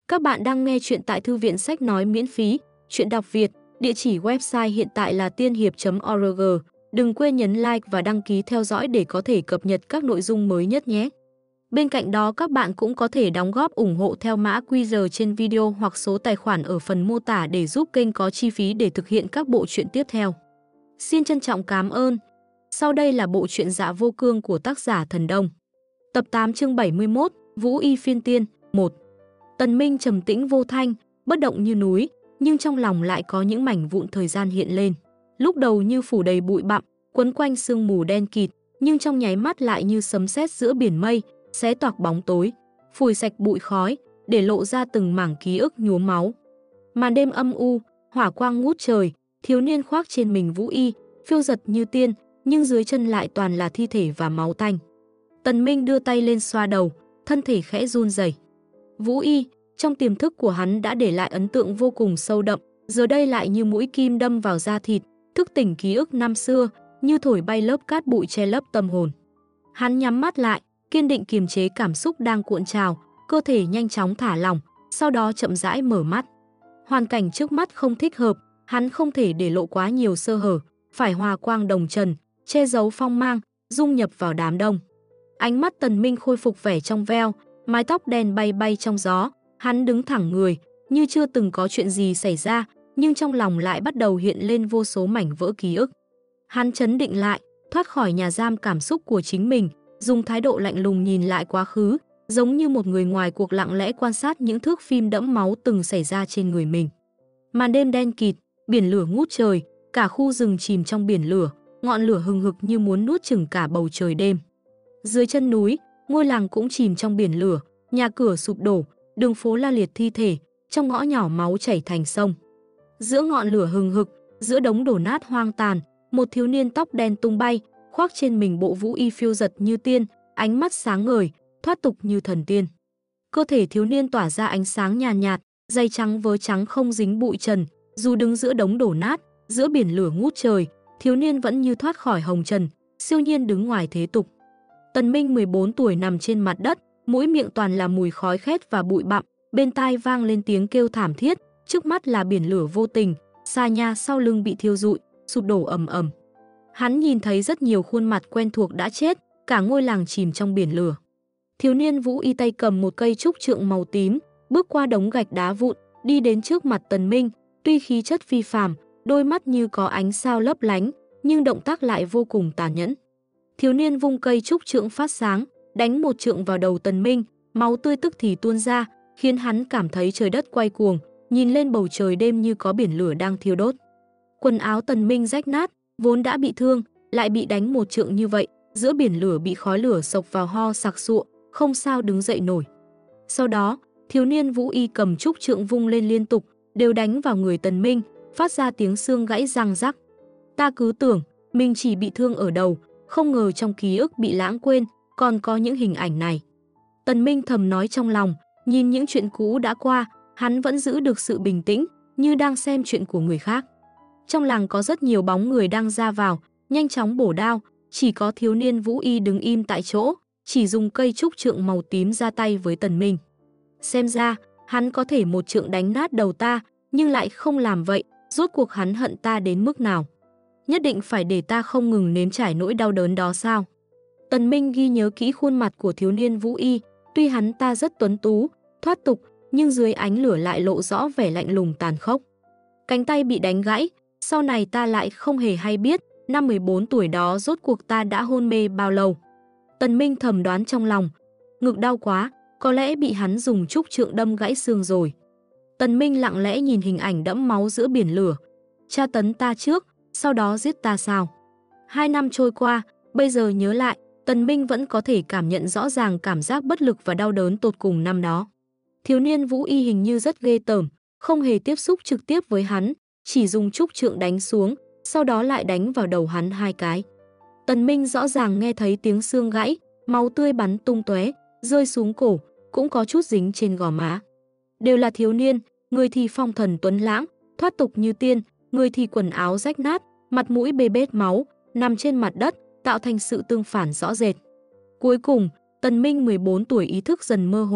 Các bạn đang nghe chuyện tại Thư viện Sách Nói miễn phí, chuyện đọc Việt, địa chỉ website hiện tại là tiên hiệp.org. Đừng quên nhấn like và đăng ký theo dõi để có thể cập nhật các nội dung mới nhất nhé. Bên cạnh đó các bạn cũng có thể đóng góp ủng hộ theo mã QR trên video hoặc số tài khoản ở phần mô tả để giúp kênh có chi phí để thực hiện các bộ truyện tiếp theo. Xin trân trọng cảm ơn. Sau đây là bộ truyện Dạ Vô Cương của tác giả Thần Đông. Tập 8 chương 71, Vũ Y phiên tiên, 1. Tần Minh trầm tĩnh vô thanh, bất động như núi, nhưng trong lòng lại có những mảnh vụn thời gian hiện lên. Lúc đầu như phủ đầy bụi bặm, quấn quanh sương mù đen kịt, nhưng trong nháy mắt lại như sấm sét giữa biển mây, xé toạc bóng tối, phủi sạch bụi khói, để lộ ra từng mảng ký ức nhuốm máu. Màn đêm âm u, hỏa quang ngút trời, thiếu niên khoác trên mình Vũ Y, phiêu giật như tiên, nhưng dưới chân lại toàn là thi thể và máu tanh. Tần Minh đưa tay lên xoa đầu, thân thể khẽ run rẩy. Vũ Y, trong tiềm thức của hắn đã để lại ấn tượng vô cùng sâu đậm, giờ đây lại như mũi kim đâm vào da thịt, thức tỉnh ký ức năm xưa, như thổi bay lớp cát bụi che lấp tâm hồn. Hắn nhắm mắt lại, kiên định kiềm chế cảm xúc đang cuộn trào, cơ thể nhanh chóng thả lỏng, sau đó chậm rãi mở mắt. Hoàn cảnh trước mắt không thích hợp, hắn không thể để lộ quá nhiều sơ hở, phải hòa quang đồng trần, che giấu phong mang, dung nhập vào đám đông. Ánh mắt Tần Minh khôi phục vẻ trong veo, mái tóc đen bay bay trong gió, hắn đứng thẳng người, như chưa từng có chuyện gì xảy ra, nhưng trong lòng lại bắt đầu hiện lên vô số mảnh vỡ ký ức. Hắn trấn định lại, thoát khỏi nhà giam cảm xúc của chính mình, dùng thái độ lạnh lùng nhìn lại quá khứ, giống như một người ngoài cuộc lặng lẽ quan sát những thước phim đẫm máu từng xảy ra trên người mình. Màn đêm đen kịt, biển lửa ngút trời, cả khu rừng chìm trong biển lửa, ngọn lửa hừng hực như muốn nuốt chửng cả bầu trời đêm. Dưới chân núi, ngôi làng cũng chìm trong biển lửa, nhà cửa sụp đổ, đường phố la liệt thi thể, trong ngõ nhỏ máu chảy thành sông. Giữa ngọn lửa hừng hực, giữa đống đổ nát hoang tàn, một thiếu niên tóc đen tung bay, khoác trên mình bộ Vũ Y phiêu giật như tiên, ánh mắt sáng ngời, thoát tục như thần tiên. Cơ thể thiếu niên tỏa ra ánh sáng nhàn nhạt, dây trắng vớ trắng không dính bụi trần, dù đứng giữa đống đổ nát, giữa biển lửa ngút trời, thiếu niên vẫn như thoát khỏi hồng trần, siêu nhiên đứng ngoài thế tục. Tần Minh 14 tuổi nằm trên mặt đất, mũi miệng toàn là mùi khói khét và bụi bặm, bên tai vang lên tiếng kêu thảm thiết, trước mắt là biển lửa vô tình, xà nhà sau lưng bị thiêu rụi, sụp đổ ầm ầm. Hắn nhìn thấy rất nhiều khuôn mặt quen thuộc đã chết, cả ngôi làng chìm trong biển lửa. Thiếu niên Vũ Y tay cầm một cây trúc trượng màu tím, bước qua đống gạch đá vụn, đi đến trước mặt Tần Minh, tuy khí chất phi phàm, đôi mắt như có ánh sao lấp lánh, nhưng động tác lại vô cùng tàn nhẫn. Thiếu niên vung cây trúc trượng phát sáng, đánh một trượng vào đầu Tần Minh, máu tươi tức thì tuôn ra, khiến hắn cảm thấy trời đất quay cuồng, nhìn lên bầu trời đêm như có biển lửa đang thiêu đốt. Quần áo Tần Minh rách nát, vốn đã bị thương, lại bị đánh một trượng như vậy, giữa biển lửa bị khói lửa sộc vào ho sặc sụa, không sao đứng dậy nổi. Sau đó, thiếu niên Vũ Y cầm trúc trượng vung lên liên tục, đều đánh vào người Tần Minh, phát ra tiếng xương gãy răng rắc. Ta cứ tưởng mình chỉ bị thương ở đầu, không ngờ trong ký ức bị lãng quên, còn có những hình ảnh này. Tần Minh thầm nói trong lòng, nhìn những chuyện cũ đã qua, hắn vẫn giữ được sự bình tĩnh, như đang xem chuyện của người khác. Trong làng có rất nhiều bóng người đang ra vào, nhanh chóng bổ đao, chỉ có thiếu niên Vũ Y đứng im tại chỗ, chỉ dùng cây trúc trượng màu tím ra tay với Tần Minh. Xem ra, hắn có thể một trượng đánh nát đầu ta, nhưng lại không làm vậy, rốt cuộc hắn hận ta đến mức nào? Nhất định phải để ta không ngừng nếm trải nỗi đau đớn đó sao? Tần Minh ghi nhớ kỹ khuôn mặt của thiếu niên Vũ Y, tuy hắn ta rất tuấn tú, thoát tục, nhưng dưới ánh lửa lại lộ rõ vẻ lạnh lùng tàn khốc. Cánh tay bị đánh gãy, sau này ta lại không hề hay biết, năm 14 tuổi đó rốt cuộc ta đã hôn mê bao lâu. Tần Minh thầm đoán trong lòng, ngực đau quá, có lẽ bị hắn dùng trúc trượng đâm gãy xương rồi. Tần Minh lặng lẽ nhìn hình ảnh đẫm máu giữa biển lửa. Tra tấn ta trước, sau đó giết ta sao? 2 năm trôi qua, bây giờ nhớ lại, Tần Minh vẫn có thể cảm nhận rõ ràng cảm giác bất lực và đau đớn tột cùng năm đó. Thiếu niên Vũ Y hình như rất ghê tởm, không hề tiếp xúc trực tiếp với hắn, chỉ dùng trúc trượng đánh xuống, sau đó lại đánh vào đầu hắn 2 cái. Tần Minh rõ ràng nghe thấy tiếng xương gãy, máu tươi bắn tung tóe, rơi xuống cổ, cũng có chút dính trên gò má. Đều là thiếu niên, người thì phong thần tuấn lãng, thoát tục như tiên, người thì quần áo rách nát, mặt mũi bê bết máu, nằm trên mặt đất, tạo thành sự tương phản rõ rệt. Cuối cùng, Tần Minh 14 tuổi ý thức dần mơ hồ,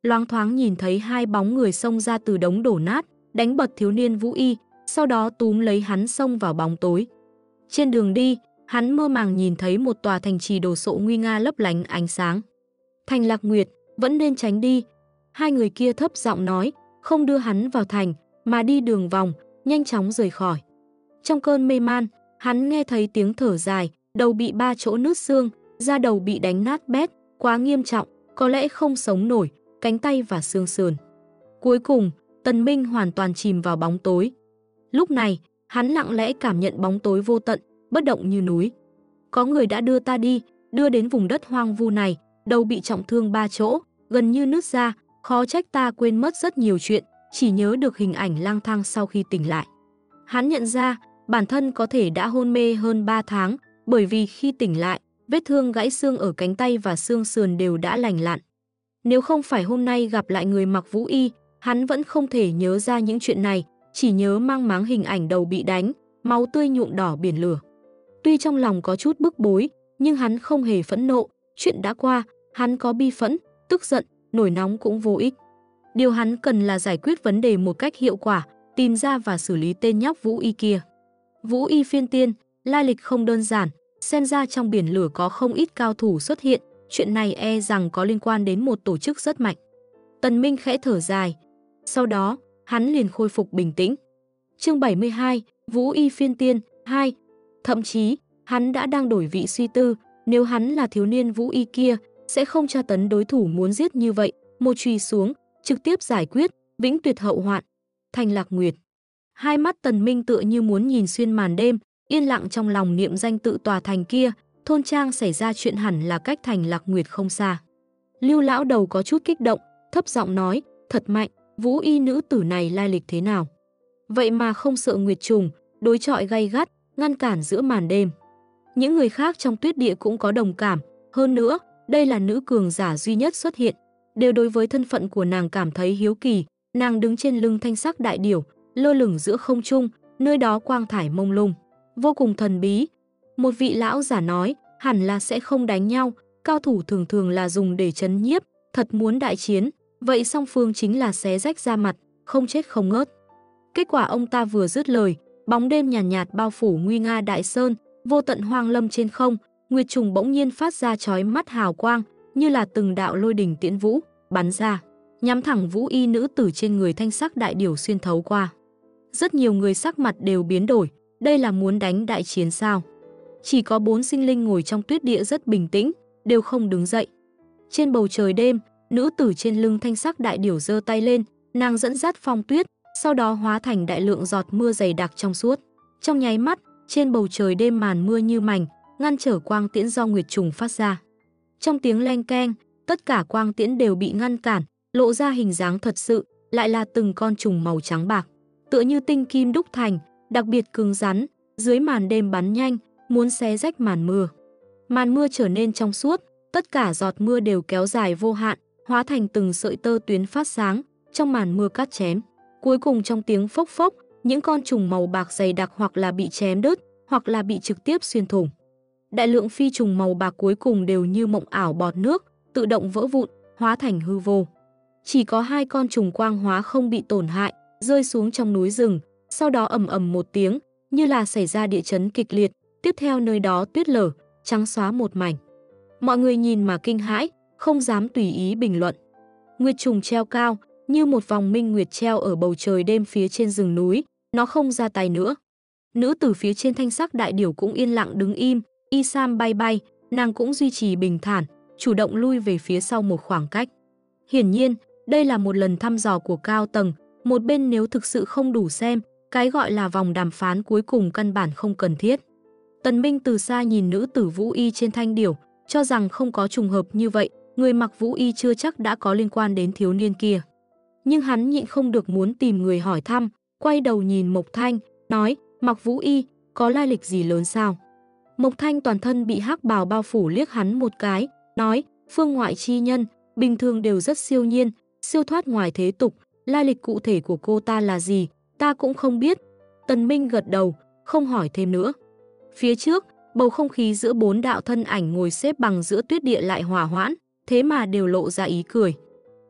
loáng thoáng nhìn thấy hai bóng người xông ra từ đống đổ nát, đánh bật thiếu niên Vũ Y, sau đó túm lấy hắn xông vào bóng tối. Trên đường đi, hắn mơ màng nhìn thấy một tòa thành trì đồ sộ nguy nga lấp lánh ánh sáng. Thành Lạc Nguyệt, vẫn nên tránh đi. Hai người kia thấp giọng nói, không đưa hắn vào thành, mà đi đường vòng, nhanh chóng rời khỏi. Trong cơn mê man, hắn nghe thấy tiếng thở dài, đầu bị 3 chỗ nứt xương, da đầu bị đánh nát bét, quá nghiêm trọng, có lẽ không sống nổi, cánh tay và xương sườn. Cuối cùng, Tần Minh hoàn toàn chìm vào bóng tối. Lúc này, hắn lặng lẽ cảm nhận bóng tối vô tận, bất động như núi. Có người đã đưa ta đi, đưa đến vùng đất hoang vu này, đầu bị trọng thương 3 chỗ, gần như nứt ra, khó trách ta quên mất rất nhiều chuyện, chỉ nhớ được hình ảnh lang thang sau khi tỉnh lại. Hắn nhận ra, bản thân có thể đã hôn mê hơn 3 tháng, bởi vì khi tỉnh lại, vết thương gãy xương ở cánh tay và xương sườn đều đã lành lặn. Nếu không phải hôm nay gặp lại người mặc Vũ Y, hắn vẫn không thể nhớ ra những chuyện này, chỉ nhớ mang máng hình ảnh đầu bị đánh, máu tươi nhuộm đỏ biển lửa. Tuy trong lòng có chút bức bối, nhưng hắn không hề phẫn nộ, chuyện đã qua, hắn có bi phẫn, tức giận, nổi nóng cũng vô ích. Điều hắn cần là giải quyết vấn đề một cách hiệu quả, tìm ra và xử lý tên nhóc Vũ Y kia. Vũ Y phiên tiên, lai lịch không đơn giản, xem ra trong biển lửa có không ít cao thủ xuất hiện, chuyện này e rằng có liên quan đến một tổ chức rất mạnh. Tần Minh khẽ thở dài, sau đó, hắn liền khôi phục bình tĩnh. Chương 72, Vũ Y phiên tiên 2. Thậm chí, hắn đã đang đổi vị suy tư, nếu hắn là thiếu niên Vũ Y kia, sẽ không tra tấn đối thủ muốn giết như vậy, một chùy xuống, trực tiếp giải quyết, vĩnh tuyệt hậu hoạn. Thành Lạc Nguyệt. Hai mắt Tần Minh tựa như muốn nhìn xuyên màn đêm, yên lặng trong lòng niệm danh tự tòa thành kia, thôn trang xảy ra chuyện hẳn là cách Thành Lạc Nguyệt không xa. Lưu lão đầu có chút kích động, thấp giọng nói, thật mạnh, Vũ Y nữ tử này lai lịch thế nào? Vậy mà không sợ Nguyệt trùng, đối chọi gay gắt, ngăn cản giữa màn đêm. Những người khác trong tuyết địa cũng có đồng cảm, hơn nữa, đây là nữ cường giả duy nhất xuất hiện, đều đối với thân phận của nàng cảm thấy hiếu kỳ. Nàng đứng trên lưng thanh sắc đại điểu, lơ lửng giữa không trung, nơi đó quang thải mông lung, vô cùng thần bí. Một vị lão giả nói, hẳn là sẽ không đánh nhau, cao thủ thường thường là dùng để trấn nhiếp, thật muốn đại chiến, vậy song phương chính là xé rách da mặt, không chết không ngớt. Kết quả ông ta vừa dứt lời, bóng đêm nhàn nhạt bao phủ nguy nga đại sơn, vô tận hoang lâm trên không, Nguyệt trùng bỗng nhiên phát ra chói mắt hào quang, như là từng đạo lôi đình tiễn vũ, bắn ra, nhắm thẳng Vũ Y nữ tử trên người thanh sắc đại điểu xuyên thấu qua. Rất nhiều người sắc mặt đều biến đổi, đây là muốn đánh đại chiến sao? Chỉ có 4 sinh linh ngồi trong tuyết địa rất bình tĩnh, đều không đứng dậy. Trên bầu trời đêm, nữ tử trên lưng thanh sắc đại điểu giơ tay lên, nàng dẫn dắt phong tuyết, sau đó hóa thành đại lượng giọt mưa dày đặc trong suốt. Trong nháy mắt, trên bầu trời đêm màn mưa như mảnh, ngăn trở quang tiễn do Nguyệt trùng phát ra. Trong tiếng leng keng, tất cả quang tiễn đều bị ngăn cản, lộ ra hình dáng thật sự, lại là từng con trùng màu trắng bạc, tựa như tinh kim đúc thành, đặc biệt cứng rắn, dưới màn đêm bắn nhanh, muốn xé rách màn mưa. Màn mưa trở nên trong suốt, tất cả giọt mưa đều kéo dài vô hạn, hóa thành từng sợi tơ tuyến phát sáng, trong màn mưa cắt chém. Cuối cùng trong tiếng phốc phốc, những con trùng màu bạc dày đặc hoặc là bị chém đứt, hoặc là bị trực tiếp xuyên thủng. Đại lượng phi trùng màu bạc cuối cùng đều như mộng ảo bọt nước, tự động vỡ vụn, hóa thành hư vô. Chỉ có 2 con trùng quang hóa không bị tổn hại, rơi xuống trong núi rừng, sau đó ầm ầm một tiếng, như là xảy ra địa chấn kịch liệt, tiếp theo nơi đó tuyết lở, trắng xóa một mảnh. Mọi người nhìn mà kinh hãi, không dám tùy ý bình luận. Nguyệt trùng treo cao, như một vòng minh nguyệt treo ở bầu trời đêm phía trên rừng núi, nó không ra tay nữa. Nữ tử phía trên thanh sắc đại điểu cũng yên lặng đứng im, y sam bay bay, nàng cũng duy trì bình thản, chủ động lui về phía sau một khoảng cách. Hiển nhiên, đây là một lần thăm dò của cao tầng, một bên nếu thực sự không đủ xem, cái gọi là vòng đàm phán cuối cùng căn bản không cần thiết. Tần Minh từ xa nhìn nữ tử Vũ Y trên thanh điểu, cho rằng không có trùng hợp như vậy, người mặc Vũ Y chưa chắc đã có liên quan đến thiếu niên kia. Nhưng hắn nhịn không được muốn tìm người hỏi thăm, quay đầu nhìn Mộc Thanh, nói, mặc Vũ Y, có lai lịch gì lớn sao? Mộc Thanh toàn thân bị hắc bào bao phủ liếc hắn một cái, nói, phương ngoại chi nhân, bình thường đều rất siêu nhiên, siêu thoát ngoài thế tục, lai lịch cụ thể của cô ta là gì, ta cũng không biết. Tần Minh gật đầu, không hỏi thêm nữa. Phía trước, bầu không khí giữa 4 đạo thân ảnh ngồi xếp bằng giữa tuyết địa lại hòa hoãn, thế mà đều lộ ra ý cười.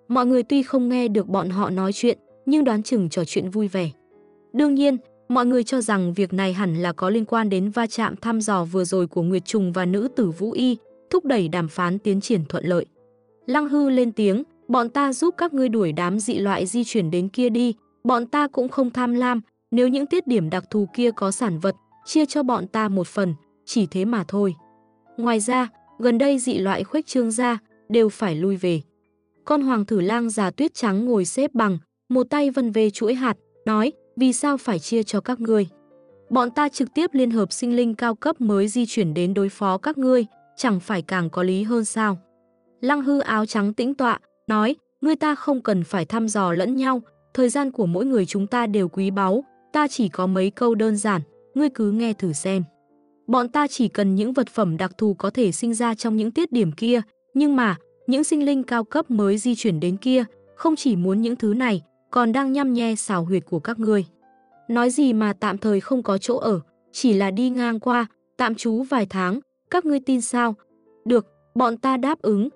Mọi người tuy không nghe được bọn họ nói chuyện, nhưng đoán chừng trò chuyện vui vẻ. Đương nhiên, mọi người cho rằng việc này hẳn là có liên quan đến va chạm thăm dò vừa rồi của Nguyệt Trùng và nữ tử Vũ Y, thúc đẩy đàm phán tiến triển thuận lợi. Lăng Hư lên tiếng, bọn ta giúp các ngươi đuổi đám dị loại di chuyển đến kia đi, bọn ta cũng không tham lam, nếu những tiết điểm đặc thù kia có sản vật, chia cho bọn ta một phần, chỉ thế mà thôi. Ngoài ra, gần đây dị loại khuếch trương ra, đều phải lui về. Con hoàng thử lang già tuyết trắng ngồi xếp bằng, một tay vân về chuỗi hạt, nói, vì sao phải chia cho các ngươi? Bọn ta trực tiếp liên hợp sinh linh cao cấp mới di chuyển đến đối phó các ngươi, chẳng phải càng có lý hơn sao? Lăng Hư áo trắng tĩnh tọa, nói, ngươi ta không cần phải thăm dò lẫn nhau, thời gian của mỗi người chúng ta đều quý báu, ta chỉ có mấy câu đơn giản, ngươi cứ nghe thử xem. Bọn ta chỉ cần những vật phẩm đặc thù có thể sinh ra trong những tiết điểm kia, nhưng mà, những sinh linh cao cấp mới di chuyển đến kia, không chỉ muốn những thứ này, còn đang nhăm nhe xào huyệt của các ngươi. Nói gì mà tạm thời không có chỗ ở, chỉ là đi ngang qua, tạm trú vài tháng, các ngươi tin sao? Được, bọn ta đáp ứng.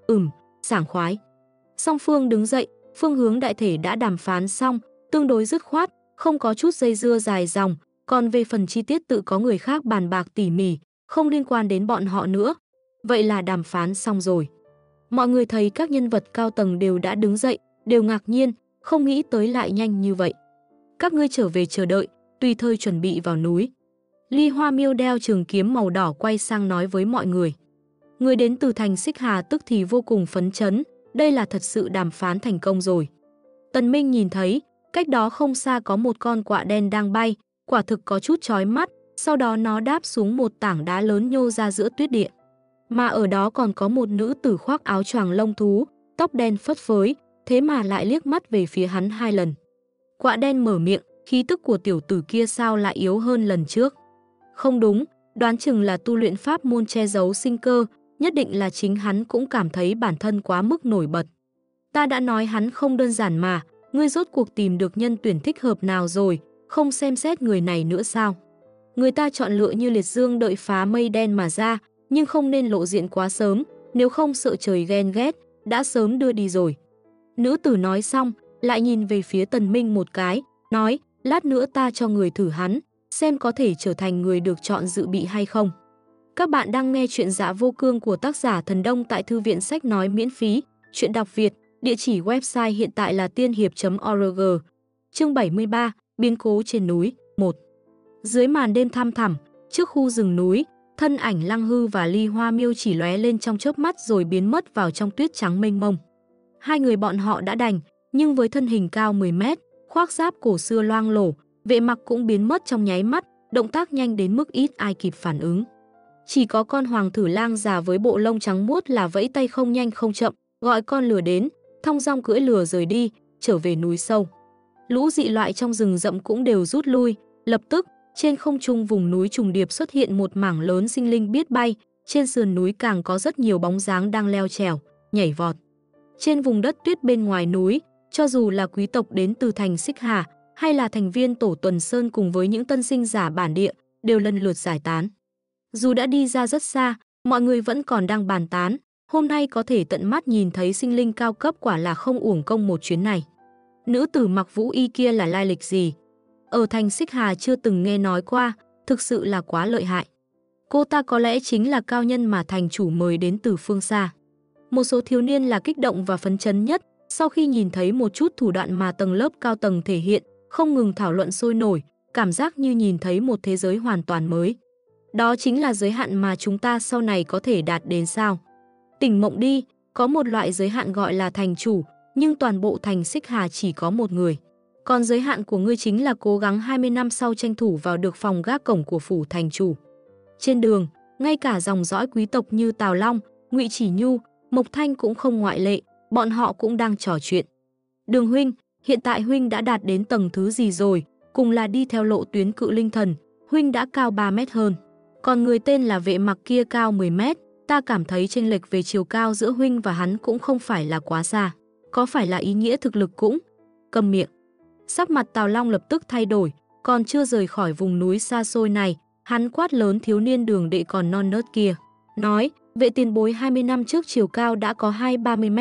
Sảng khoái. Song phương đứng dậy, phương hướng đại thể đã đàm phán xong, tương đối dứt khoát, không có chút dây dưa dài dòng, còn về phần chi tiết tự có người khác bàn bạc tỉ mỉ, không liên quan đến bọn họ nữa. Vậy là đàm phán xong rồi. Mọi người thấy các nhân vật cao tầng đều đã đứng dậy, đều ngạc nhiên, không nghĩ tới lại nhanh như vậy. Các ngươi trở về chờ đợi, tùy thời chuẩn bị vào núi. Ly Hoa Miêu đeo trường kiếm màu đỏ quay sang nói với mọi người. Người đến từ thành Xích Hà tức thì vô cùng phấn chấn, đây là thật sự đàm phán thành công rồi. Tần Minh nhìn thấy, cách đó không xa có một con quạ đen đang bay, quả thực có chút chói mắt, sau đó nó đáp xuống một tảng đá lớn nhô ra giữa tuyết địa. Mà ở đó còn có một nữ tử khoác áo choàng lông thú, tóc đen phất phới, thế mà lại liếc mắt về phía hắn 2 lần. Quạ đen mở miệng, khí tức của tiểu tử kia sao lại yếu hơn lần trước? Không đúng, đoán chừng là tu luyện pháp môn che giấu sinh cơ, nhất định là chính hắn cũng cảm thấy bản thân quá mức nổi bật. Ta đã nói hắn không đơn giản mà, ngươi rốt cuộc tìm được nhân tuyển thích hợp nào rồi, không xem xét người này nữa sao? Người ta chọn lựa như liệt dương đợi phá mây đen mà ra, nhưng không nên lộ diện quá sớm, nếu không sợ trời ghen ghét, đã sớm đưa đi rồi. Nữ tử nói xong, lại nhìn về phía Tần Minh một cái, nói, lát nữa ta cho người thử hắn, xem có thể trở thành người được chọn dự bị hay không. Các bạn đang nghe chuyện Dạ Vô Cương của tác giả Thần Đông tại Thư viện Sách Nói miễn phí, chuyện đọc Việt, địa chỉ website hiện tại là tiên hiệp.org. Chương 73, biến cố trên núi, 1. Dưới màn đêm thăm thẳm, trước khu rừng núi, thân ảnh Lăng Hư và Ly Hoa Miêu chỉ lóe lên trong chớp mắt rồi biến mất vào trong tuyết trắng mênh mông. Hai người bọn họ đã đành, nhưng với thân hình cao 10 mét, khoác giáp cổ xưa loang lổ, vệ mặc cũng biến mất trong nháy mắt, động tác nhanh đến mức ít ai kịp phản ứng. Chỉ có con hoàng thử lang già với bộ lông trắng muốt là vẫy tay không nhanh không chậm, gọi con lừa đến, thong dong cưỡi lừa rời đi, trở về núi sâu. Lũ dị loại trong rừng rậm cũng đều rút lui, lập tức, trên không trung vùng núi trùng điệp xuất hiện một mảng lớn sinh linh biết bay, trên sườn núi càng có rất nhiều bóng dáng đang leo trèo, nhảy vọt. Trên vùng đất tuyết bên ngoài núi, cho dù là quý tộc đến từ thành Xích Hà, hay là thành viên tổ Tuần Sơn cùng với những tân sinh giả bản địa, đều lần lượt giải tán. Dù đã đi ra rất xa, mọi người vẫn còn đang bàn tán, hôm nay có thể tận mắt nhìn thấy sinh linh cao cấp quả là không uổng công một chuyến này. Nữ tử mặc vũ y kia là lai lịch gì? Ở thành Xích Hà chưa từng nghe nói qua, thực sự là quá lợi hại. Cô ta có lẽ chính là cao nhân mà thành chủ mời đến từ phương xa. Một số thiếu niên là kích động và phấn chấn nhất, sau khi nhìn thấy một chút thủ đoạn mà tầng lớp cao tầng thể hiện, không ngừng thảo luận sôi nổi, cảm giác như nhìn thấy một thế giới hoàn toàn mới. Đó chính là giới hạn mà chúng ta sau này có thể đạt đến sao? Tỉnh mộng đi, có một loại giới hạn gọi là thành chủ, nhưng toàn bộ thành Xích Hà chỉ có một người. Còn giới hạn của ngươi chính là cố gắng 20 năm sau tranh thủ vào được phòng gác cổng của phủ thành chủ. Trên đường, ngay cả dòng dõi quý tộc như Tào Long, Ngụy Chỉ Nhu, Mộc Thanh cũng không ngoại lệ, bọn họ cũng đang trò chuyện. Đường huynh, hiện tại huynh đã đạt đến tầng thứ gì rồi? Cùng là đi theo lộ tuyến cự linh thần, huynh đã cao 3 mét hơn. Còn người tên là vệ mặc kia cao 10 mét, ta cảm thấy chênh lệch về chiều cao giữa huynh và hắn cũng không phải là quá xa. Có phải là ý nghĩa thực lực cũng? Câm miệng. Sắc mặt Tào Long lập tức thay đổi, còn chưa rời khỏi vùng núi xa xôi này, hắn quát lớn thiếu niên Đường đệ còn non nớt kia. Nói, vệ tiền bối 20 năm trước chiều cao đã có 20-30 mét,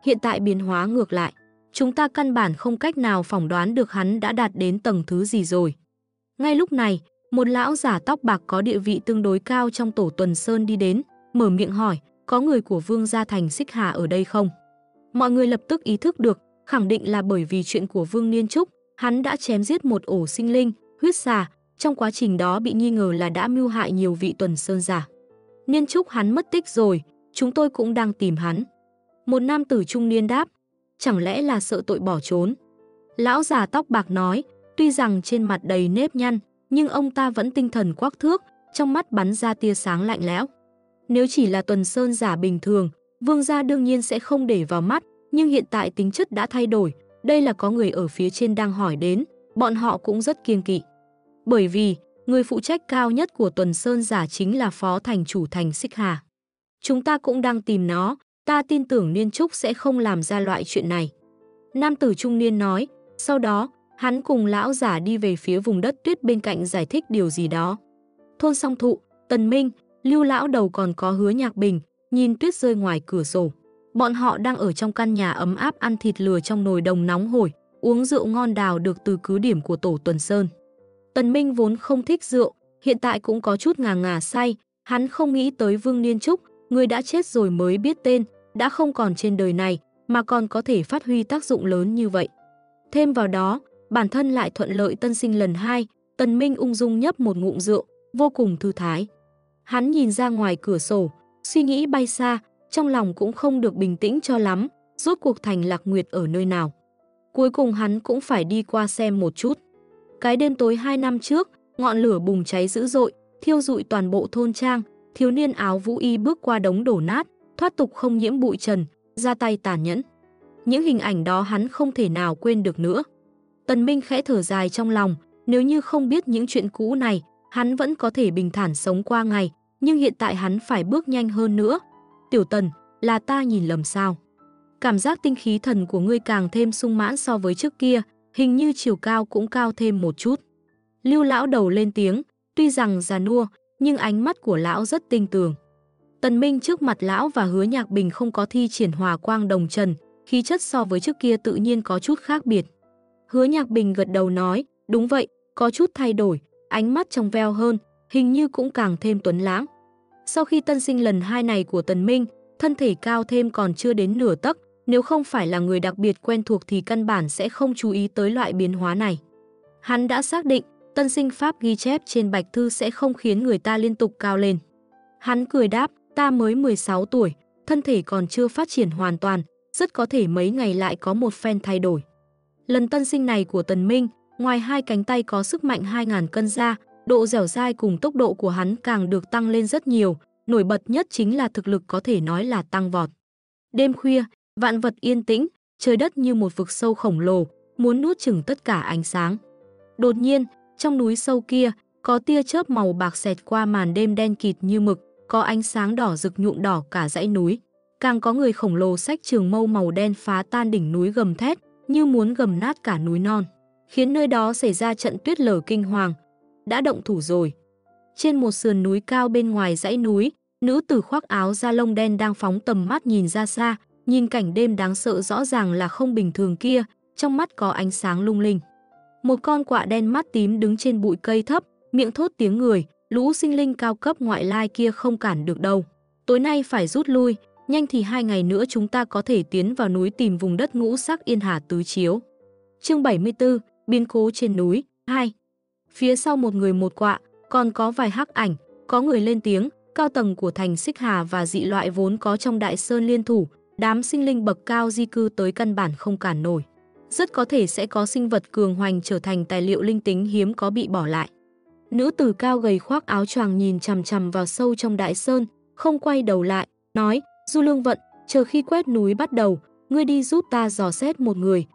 hiện tại biến hóa ngược lại. Chúng ta căn bản không cách nào phỏng đoán được hắn đã đạt đến tầng thứ gì rồi. Ngay lúc này, một lão giả tóc bạc có địa vị tương đối cao trong tổ Tuần Sơn đi đến, mở miệng hỏi, có người của Vương gia thành Xích Hà ở đây không? Mọi người lập tức ý thức được, khẳng định là bởi vì chuyện của Vương Niên Trúc, hắn đã chém giết một ổ sinh linh, huyết xà, trong quá trình đó bị nghi ngờ là đã mưu hại nhiều vị Tuần Sơn giả. Niên Trúc hắn mất tích rồi, chúng tôi cũng đang tìm hắn. Một nam tử trung niên đáp, chẳng lẽ là sợ tội bỏ trốn? Lão già tóc bạc nói, tuy rằng trên mặt đầy nếp nhăn, nhưng ông ta vẫn tinh thần quắc thước, trong mắt bắn ra tia sáng lạnh lẽo. Nếu chỉ là Tuần Sơn giả bình thường, Vương gia đương nhiên sẽ không để vào mắt, nhưng hiện tại tính chất đã thay đổi, đây là có người ở phía trên đang hỏi đến, bọn họ cũng rất kiêng kỵ. Bởi vì, người phụ trách cao nhất của Tuần Sơn giả chính là phó thành chủ thành Xích Hà. Chúng ta cũng đang tìm nó, ta tin tưởng Niên Trúc sẽ không làm ra loại chuyện này. Nam tử trung niên nói, sau đó, hắn cùng lão giả đi về phía vùng đất tuyết bên cạnh giải thích điều gì đó. Thôn Song Thụ, Tần Minh, Lưu lão đầu còn có Hứa Nhạc Bình, nhìn tuyết rơi ngoài cửa sổ. Bọn họ đang ở trong căn nhà ấm áp ăn thịt lừa trong nồi đồng nóng hổi, uống rượu ngon đào được từ cứ điểm của tổ Tuần Sơn. Tần Minh vốn không thích rượu, hiện tại cũng có chút ngà ngà say, hắn không nghĩ tới Vương Niên Trúc, người đã chết rồi mới biết tên, đã không còn trên đời này, mà còn có thể phát huy tác dụng lớn như vậy. Thêm vào đó, bản thân lại thuận lợi tân sinh lần 2, Tần Minh ung dung nhấp một ngụm rượu, vô cùng thư thái. Hắn nhìn ra ngoài cửa sổ, suy nghĩ bay xa, trong lòng cũng không được bình tĩnh cho lắm, rốt cuộc thành Lạc Nguyệt ở nơi nào. Cuối cùng hắn cũng phải đi qua xem một chút. Cái đêm tối 2 năm trước, ngọn lửa bùng cháy dữ dội, thiêu rụi toàn bộ thôn trang, thiếu niên áo vũ y bước qua đống đổ nát, thoát tục không nhiễm bụi trần, ra tay tàn nhẫn. Những hình ảnh đó hắn không thể nào quên được nữa. Tần Minh khẽ thở dài trong lòng, nếu như không biết những chuyện cũ này, hắn vẫn có thể bình thản sống qua ngày, nhưng hiện tại hắn phải bước nhanh hơn nữa. Tiểu Tần, là ta nhìn lầm sao? Cảm giác tinh khí thần của ngươi càng thêm sung mãn so với trước kia, hình như chiều cao cũng cao thêm một chút. Lưu lão đầu lên tiếng, tuy rằng già nua, nhưng ánh mắt của lão rất tinh tường. Tần Minh trước mặt lão và Hứa Nhạc Bình không có thi triển hòa quang đồng trần, khí chất so với trước kia tự nhiên có chút khác biệt. Hứa Nhạc Bình gật đầu nói, đúng vậy, có chút thay đổi, ánh mắt trong veo hơn, hình như cũng càng thêm tuấn lãng. Sau khi tân sinh lần 2 này của Tần Minh, thân thể cao thêm còn chưa đến nửa tấc, nếu không phải là người đặc biệt quen thuộc thì căn bản sẽ không chú ý tới loại biến hóa này. Hắn đã xác định, tân sinh pháp ghi chép trên bạch thư sẽ không khiến người ta liên tục cao lên. Hắn cười đáp, ta mới 16 tuổi, thân thể còn chưa phát triển hoàn toàn, rất có thể mấy ngày lại có một phen thay đổi. Lần tân sinh này của Tần Minh, ngoài 2 cánh tay có sức mạnh 2.000 cân ra, độ dẻo dai cùng tốc độ của hắn càng được tăng lên rất nhiều, nổi bật nhất chính là thực lực có thể nói là tăng vọt. Đêm khuya, vạn vật yên tĩnh, trời đất như một vực sâu khổng lồ, muốn nuốt chửng tất cả ánh sáng. Đột nhiên, trong núi sâu kia, có tia chớp màu bạc xẹt qua màn đêm đen kịt như mực, có ánh sáng đỏ rực nhuộm đỏ cả dãy núi. Càng có người khổng lồ xách trường mâu màu đen phá tan đỉnh núi gầm thét, như muốn gầm nát cả núi non, khiến nơi đó xảy ra trận tuyết lở kinh hoàng. Đã động thủ rồi. Trên một sườn núi cao bên ngoài dãy núi, nữ tử khoác áo da lông đen đang phóng tầm mắt nhìn ra xa, nhìn cảnh đêm đáng sợ rõ ràng là không bình thường kia, trong mắt có ánh sáng lung linh. Một con quạ đen mắt tím đứng trên bụi cây thấp, miệng thốt tiếng người, lũ sinh linh cao cấp ngoại lai kia không cản được đâu. Tối nay phải rút lui, nhanh thì 2 ngày nữa chúng ta có thể tiến vào núi tìm vùng đất ngũ sắc yên hà tứ chiếu. Chương 74, biến cố trên núi, 2. Phía sau một người một quạ, còn có vài hắc ảnh, có người lên tiếng, cao tầng của thành Xích Hà và dị loại vốn có trong Đại Sơn liên thủ, đám sinh linh bậc cao di cư tới căn bản không cản nổi. Rất có thể sẽ có sinh vật cường hoành trở thành tài liệu linh tính hiếm có bị bỏ lại. Nữ tử cao gầy khoác áo choàng nhìn chằm chằm vào sâu trong Đại Sơn, không quay đầu lại, nói, Du Lương Vận, chờ khi quét núi bắt đầu, ngươi đi giúp ta dò xét một người.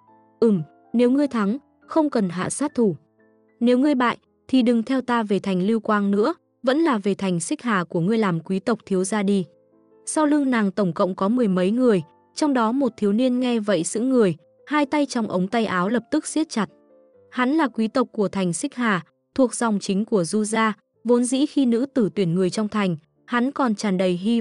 Nếu ngươi thắng, không cần hạ sát thủ. Nếu ngươi bại, thì đừng theo ta về thành Lưu Quang nữa, vẫn là về thành Xích Hà của ngươi làm quý tộc thiếu gia đi. Sau lưng nàng tổng cộng có 10 mấy người, trong đó một thiếu niên nghe vậy sững người, 2 tay trong ống tay áo lập tức siết chặt. Hắn là quý tộc của thành Xích Hà, thuộc dòng chính của Du gia, vốn dĩ khi nữ tử tuyển người trong thành, hắn còn tràn đầy hy vọng,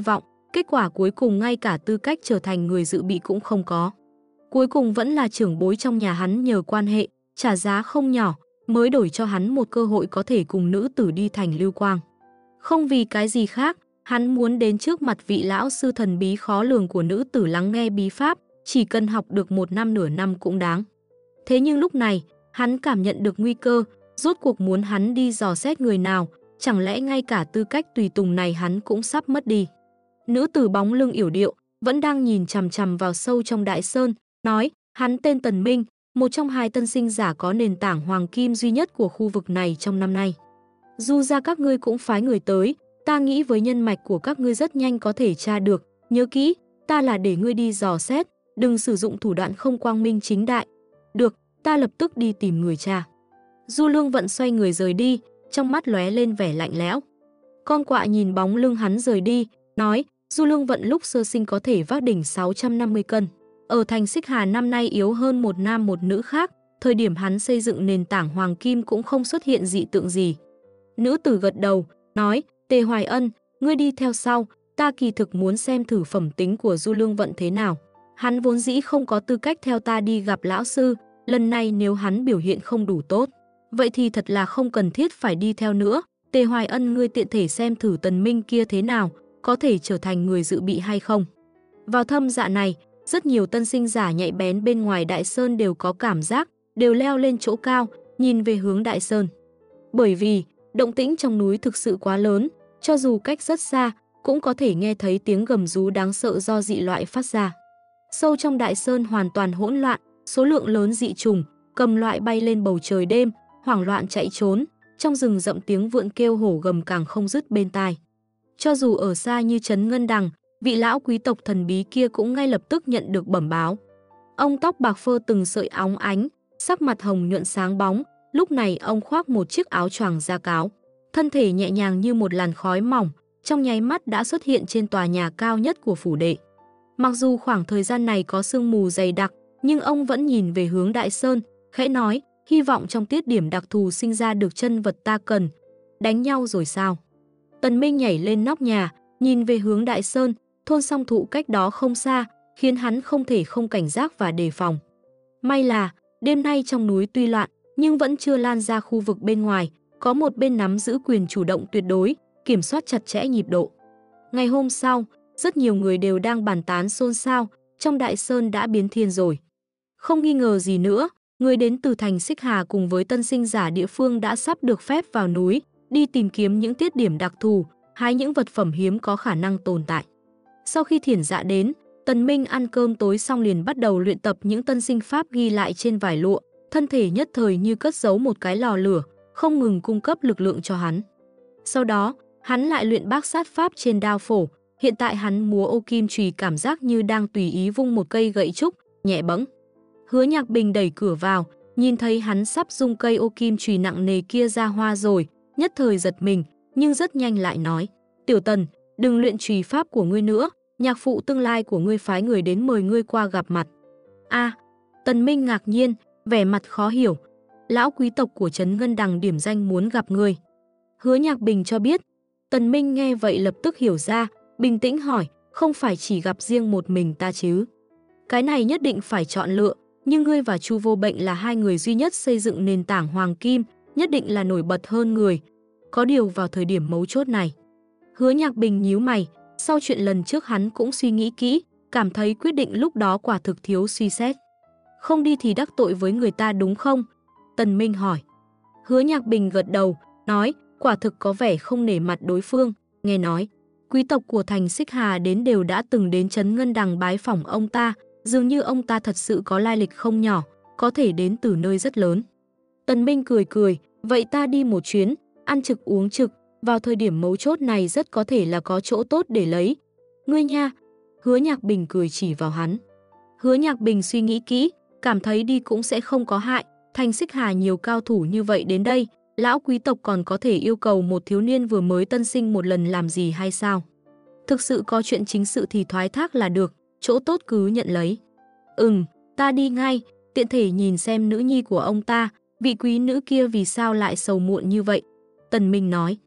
Kết quả cuối cùng ngay cả tư cách trở thành người dự bị cũng không có. Cuối cùng vẫn là trưởng bối trong nhà hắn nhờ quan hệ, trả giá không nhỏ, mới đổi cho hắn một cơ hội có thể cùng nữ tử đi thành lưu quang. Không vì cái gì khác, hắn muốn đến trước mặt vị lão sư thần bí khó lường của nữ tử lắng nghe bí pháp, chỉ cần học được 1 năm nửa năm cũng đáng. Thế nhưng lúc này, hắn cảm nhận được nguy cơ, rốt cuộc muốn hắn đi dò xét người nào, chẳng lẽ ngay cả tư cách tùy tùng này hắn cũng sắp mất đi. Nữ tử bóng lưng yểu điệu, vẫn đang nhìn chằm chằm vào sâu trong đại sơn, nói, hắn tên Tần Minh, một trong 2 tân sinh giả có nền tảng hoàng kim duy nhất của khu vực này trong năm nay. Dù ra các ngươi cũng phái người tới, ta nghĩ với nhân mạch của các ngươi rất nhanh có thể tra được, nhớ kỹ, ta là để ngươi đi dò xét, đừng sử dụng thủ đoạn không quang minh chính đại. Được, ta lập tức đi tìm người tra. Du Lương Vận xoay người rời đi, trong mắt lóe lên vẻ lạnh lẽo. Con quạ nhìn bóng lưng hắn rời đi, nói, Du Lương Vận lúc sơ sinh có thể vác đỉnh 650 cân. Ở thành Xích Hà năm nay yếu hơn một nam một nữ khác, thời điểm hắn xây dựng nền tảng hoàng kim cũng không xuất hiện dị tượng gì. Nữ tử gật đầu, nói, Tề Hoài Ân, ngươi đi theo sau, ta kỳ thực muốn xem thử phẩm tính của Du Lương Vận thế nào. Hắn vốn dĩ không có tư cách theo ta đi gặp lão sư, lần này nếu hắn biểu hiện không đủ tốt, vậy thì thật là không cần thiết phải đi theo nữa. Tề Hoài Ân, ngươi tiện thể xem thử Tần Minh kia thế nào, có thể trở thành người dự bị hay không. Vào thâm dạ này, rất nhiều tân sinh giả nhạy bén bên ngoài Đại Sơn đều có cảm giác, đều leo lên chỗ cao, nhìn về hướng Đại Sơn. Bởi vì, động tĩnh trong núi thực sự quá lớn, cho dù cách rất xa, cũng có thể nghe thấy tiếng gầm rú đáng sợ do dị loại phát ra. Sâu trong Đại Sơn hoàn toàn hỗn loạn, số lượng lớn dị trùng, cầm loại bay lên bầu trời đêm, hoảng loạn chạy trốn, trong rừng rậm tiếng vượn kêu hổ gầm càng không dứt bên tai. Cho dù ở xa như trấn Ngân Đằng, vị lão quý tộc thần bí kia cũng ngay lập tức nhận được bẩm báo. Ông tóc bạc phơ từng sợi óng ánh, sắc mặt hồng nhuận sáng bóng, lúc này ông khoác một chiếc áo choàng da cáo. Thân thể nhẹ nhàng như một làn khói mỏng, trong nháy mắt đã xuất hiện trên tòa nhà cao nhất của phủ đệ. Mặc dù khoảng thời gian này có sương mù dày đặc, nhưng ông vẫn nhìn về hướng Đại Sơn, khẽ nói, hy vọng trong tiết điểm đặc thù sinh ra được chân vật ta cần. Đánh nhau rồi sao? Tần Minh nhảy lên nóc nhà, nhìn về hướng Đại Sơn, thôn song thụ cách đó không xa, khiến hắn không thể không cảnh giác và đề phòng. May là, đêm nay trong núi tuy loạn, nhưng vẫn chưa lan ra khu vực bên ngoài, có một bên nắm giữ quyền chủ động tuyệt đối, kiểm soát chặt chẽ nhịp độ. Ngày hôm sau, rất nhiều người đều đang bàn tán xôn xao, trong Đại Sơn đã biến thiên rồi. Không nghi ngờ gì nữa, người đến từ thành Xích Hà cùng với tân sinh giả địa phương đã sắp được phép vào núi, đi tìm kiếm những tiết điểm đặc thù, hái những vật phẩm hiếm có khả năng tồn tại. Sau khi Thiển Dạ đến, Tần Minh ăn cơm tối xong liền bắt đầu luyện tập những tân sinh pháp ghi lại trên vải lụa, thân thể nhất thời như cất giấu một cái lò lửa, không ngừng cung cấp lực lượng cho hắn. Sau đó, hắn lại luyện bác sát pháp trên đao phổ, hiện tại hắn múa ô kim chùy cảm giác như đang tùy ý vung một cây gậy trúc, nhẹ bẫng. Hứa Nhạc Bình đẩy cửa vào, nhìn thấy hắn sắp dung cây ô kim chùy nặng nề kia ra hoa rồi, nhất thời giật mình, nhưng rất nhanh lại nói, Tiểu Tần, đừng luyện chùy pháp của ngươi nữa, nhạc phụ tương lai của ngươi phái người đến mời ngươi qua gặp mặt. Tần Minh ngạc nhiên, vẻ mặt khó hiểu, lão quý tộc của trấn Ngân Đằng điểm danh muốn gặp ngươi. Hứa Nhạc Bình cho biết. Tần Minh nghe vậy lập tức hiểu ra, bình tĩnh hỏi, không phải chỉ gặp riêng một mình ta chứ? Cái này nhất định phải chọn lựa, nhưng ngươi và Chu Vô Bệnh là 2 người duy nhất xây dựng nền tảng hoàng kim, nhất định là nổi bật hơn người. Có điều vào thời điểm mấu chốt này. Hứa Nhạc Bình nhíu mày, sau chuyện lần trước hắn cũng suy nghĩ kỹ, cảm thấy quyết định lúc đó quả thực thiếu suy xét. Không đi thì đắc tội với người ta đúng không? Tần Minh hỏi. Hứa Nhạc Bình gật đầu, nói, quả thực có vẻ không nể mặt đối phương, nghe nói. Quý tộc của thành Xích Hà đến đều đã từng đến trấn Ngân Đằng bái phỏng ông ta, dường như ông ta thật sự có lai lịch không nhỏ, có thể đến từ nơi rất lớn. Tần Minh cười cười, vậy ta đi một chuyến, ăn trực uống trực, vào thời điểm mấu chốt này rất có thể là có chỗ tốt để lấy. Ngươi nha, Hứa Nhạc Bình cười chỉ vào hắn. Hứa Nhạc Bình suy nghĩ kỹ, cảm thấy đi cũng sẽ không có hại, thành Xích Hà nhiều cao thủ như vậy đến đây, lão quý tộc còn có thể yêu cầu một thiếu niên vừa mới tân sinh một lần làm gì hay sao? Thực sự có chuyện chính sự thì thoái thác là được, chỗ tốt cứ nhận lấy. Ta đi ngay, tiện thể nhìn xem nữ nhi của ông ta, vị quý nữ kia vì sao lại sầu muộn như vậy. Tần Minh nói.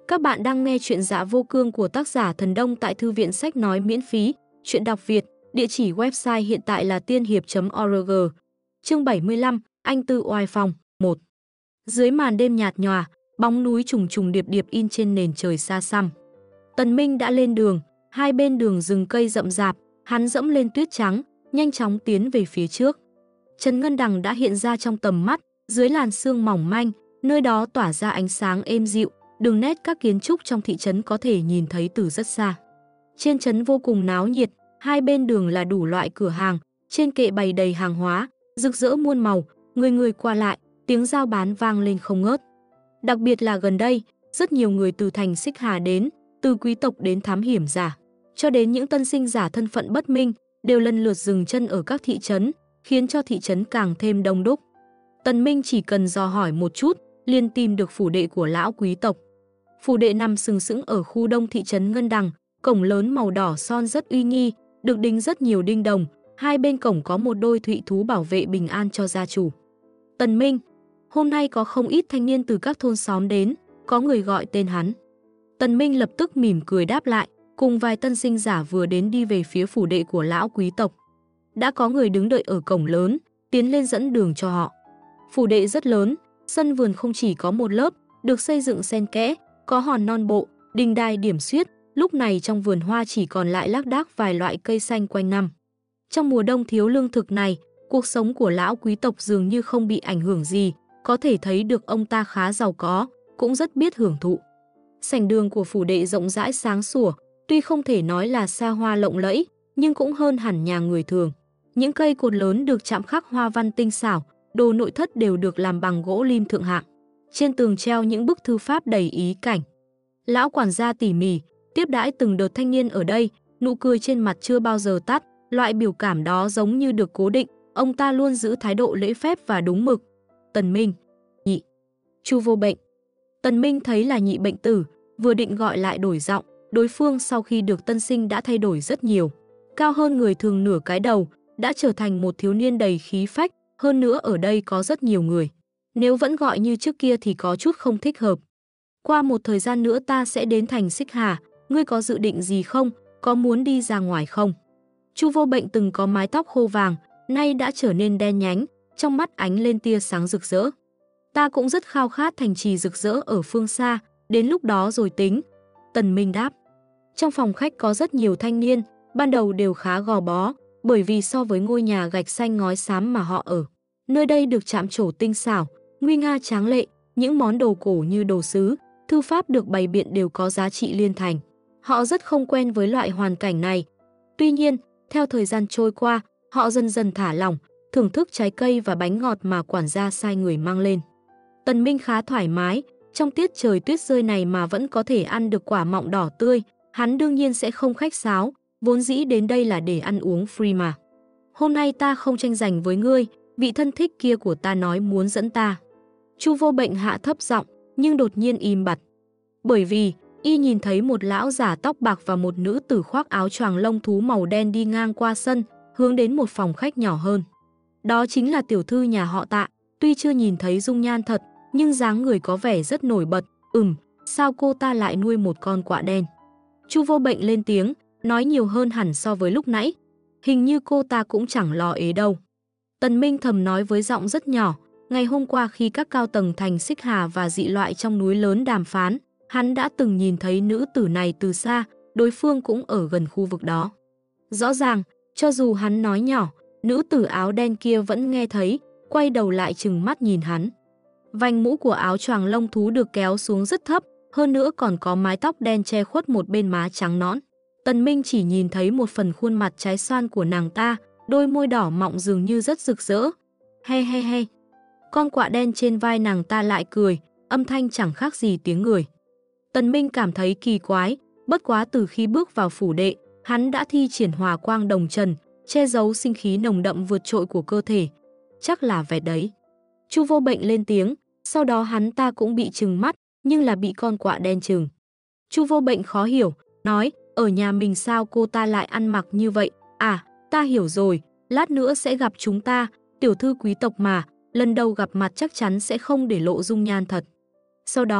Các bạn đang nghe chuyện Dạ Vô Cương của tác giả Thần Đông tại Thư viện Sách Nói miễn phí, chuyện đọc Việt, địa chỉ website hiện tại là tiên hiệp.org. Chương 75, Anh Tư oai phong, 1. Dưới màn đêm nhạt nhòa, bóng núi trùng trùng điệp điệp in trên nền trời xa xăm. Tần Minh đã lên đường, hai bên đường rừng cây rậm rạp, hắn dẫm lên tuyết trắng, nhanh chóng tiến về phía trước. Trấn Ngân Đằng đã hiện ra trong tầm mắt, dưới làn sương mỏng manh, nơi đó tỏa ra ánh sáng êm dịu, đường nét các kiến trúc trong thị trấn có thể nhìn thấy từ rất xa. Trên trấn vô cùng náo nhiệt, hai bên đường là đủ loại cửa hàng, trên kệ bày đầy hàng hóa, rực rỡ muôn màu, người người qua lại, tiếng giao bán vang lên không ngớt. Đặc biệt là gần đây, rất nhiều người từ thành Xích Hà đến, từ quý tộc đến thám hiểm giả, cho đến những tân sinh giả thân phận bất minh, đều lần lượt dừng chân ở các thị trấn, khiến cho thị trấn càng thêm đông đúc. Tần Minh chỉ cần dò hỏi một chút, liền tìm được phủ đệ của lão quý tộc. Phủ đệ nằm sừng sững ở khu đông thị trấn Ngân Đằng, cổng lớn màu đỏ son rất uy nghi, được đính rất nhiều đinh đồng, hai bên cổng có một đôi thụy thú bảo vệ bình an cho gia chủ. Tần Minh, hôm nay có không ít thanh niên từ các thôn xóm đến, có người gọi tên hắn. Tần Minh lập tức mỉm cười đáp lại, cùng vài tân sinh giả vừa đến đi về phía phủ đệ của lão quý tộc. Đã có người đứng đợi ở cổng lớn, tiến lên dẫn đường cho họ. Phủ đệ rất lớn, sân vườn không chỉ có một lớp, được xây dựng xen kẽ, có hòn non bộ, đình đài điểm xuyết, lúc này trong vườn hoa chỉ còn lại lác đác vài loại cây xanh quanh năm. Trong mùa đông thiếu lương thực này, cuộc sống của lão quý tộc dường như không bị ảnh hưởng gì, có thể thấy được ông ta khá giàu có, cũng rất biết hưởng thụ. Sảnh đường của phủ đệ rộng rãi sáng sủa, tuy không thể nói là xa hoa lộng lẫy, nhưng cũng hơn hẳn nhà người thường. Những cây cột lớn được chạm khắc hoa văn tinh xảo, đồ nội thất đều được làm bằng gỗ lim thượng hạng. Trên tường treo những bức thư pháp đầy ý cảnh. Lão quản gia tỉ mỉ tiếp đãi từng đợt thanh niên ở đây, nụ cười trên mặt chưa bao giờ tắt, loại biểu cảm đó giống như được cố định, ông ta luôn giữ thái độ lễ phép và đúng mực. Tần Minh, nhị, Chu Vô Bệnh. Tần Minh thấy là nhị bệnh tử, vừa định gọi lại đổi giọng, đối phương sau khi được tân sinh đã thay đổi rất nhiều. Cao hơn người thường nửa cái đầu, đã trở thành một thiếu niên đầy khí phách, hơn nữa ở đây có rất nhiều người. Nếu vẫn gọi như trước kia thì có chút không thích hợp. Qua một thời gian nữa ta sẽ đến thành Xích Hà, ngươi có dự định gì không, có muốn đi ra ngoài không? Chu Vô Bệnh từng có mái tóc khô vàng, nay đã trở nên đen nhánh, trong mắt ánh lên tia sáng rực rỡ. Ta cũng rất khao khát thành trì rực rỡ ở phương xa, đến lúc đó rồi tính. Tần Minh đáp. Trong phòng khách có rất nhiều thanh niên, ban đầu đều khá gò bó, bởi vì so với ngôi nhà gạch xanh ngói xám mà họ ở. Nơi đây được chạm trổ tinh xảo, nguy nga tráng lệ, những món đồ cổ như đồ sứ, thư pháp được bày biện đều có giá trị liên thành. Họ rất không quen với loại hoàn cảnh này. Tuy nhiên, theo thời gian trôi qua, họ dần dần thả lỏng, thưởng thức trái cây và bánh ngọt mà quản gia sai người mang lên. Tần Minh khá thoải mái, trong tiết trời tuyết rơi này mà vẫn có thể ăn được quả mọng đỏ tươi, hắn đương nhiên sẽ không khách sáo, vốn dĩ đến đây là để ăn uống free mà. Hôm nay ta không tranh giành với ngươi, vị thân thích kia của ta nói muốn dẫn ta. Chu Vô Bệnh hạ thấp giọng, nhưng đột nhiên im bặt. Bởi vì, y nhìn thấy một lão giả tóc bạc và một nữ tử khoác áo choàng lông thú màu đen đi ngang qua sân, hướng đến một phòng khách nhỏ hơn. Đó chính là tiểu thư nhà họ Tạ, tuy chưa nhìn thấy dung nhan thật, nhưng dáng người có vẻ rất nổi bật. Sao cô ta lại nuôi một con quạ đen? Chu Vô Bệnh lên tiếng, nói nhiều hơn hẳn so với lúc nãy. Hình như cô ta cũng chẳng lo ế đâu. Tần Minh thầm nói với giọng rất nhỏ, ngày hôm qua khi các cao tầng thành Xích Hà và dị loại trong núi lớn đàm phán, hắn đã từng nhìn thấy nữ tử này từ xa, đối phương cũng ở gần khu vực đó. Rõ ràng, cho dù hắn nói nhỏ, nữ tử áo đen kia vẫn nghe thấy, quay đầu lại trừng mắt nhìn hắn. Vành mũ của áo choàng lông thú được kéo xuống rất thấp, hơn nữa còn có mái tóc đen che khuất một bên má trắng nõn. Tần Minh chỉ nhìn thấy một phần khuôn mặt trái xoan của nàng ta, đôi môi đỏ mọng dường như rất rực rỡ. He he he. Con quạ đen trên vai nàng ta lại cười, âm thanh chẳng khác gì tiếng người. Tần Minh cảm thấy kỳ quái, bất quá từ khi bước vào phủ đệ, hắn đã thi triển Hòa Quang Đồng Trần, che giấu sinh khí nồng đậm vượt trội của cơ thể. Chắc là vẻ đấy. Chu Vô Bệnh lên tiếng, sau đó hắn ta cũng bị trừng mắt, nhưng là bị con quạ đen trừng. Chu Vô Bệnh khó hiểu, nói, ở nhà mình sao cô ta lại ăn mặc như vậy? À, ta hiểu rồi, lát nữa sẽ gặp chúng ta, tiểu thư quý tộc mà, lần đầu gặp mặt chắc chắn sẽ không để lộ dung nhan thật. Sau đó,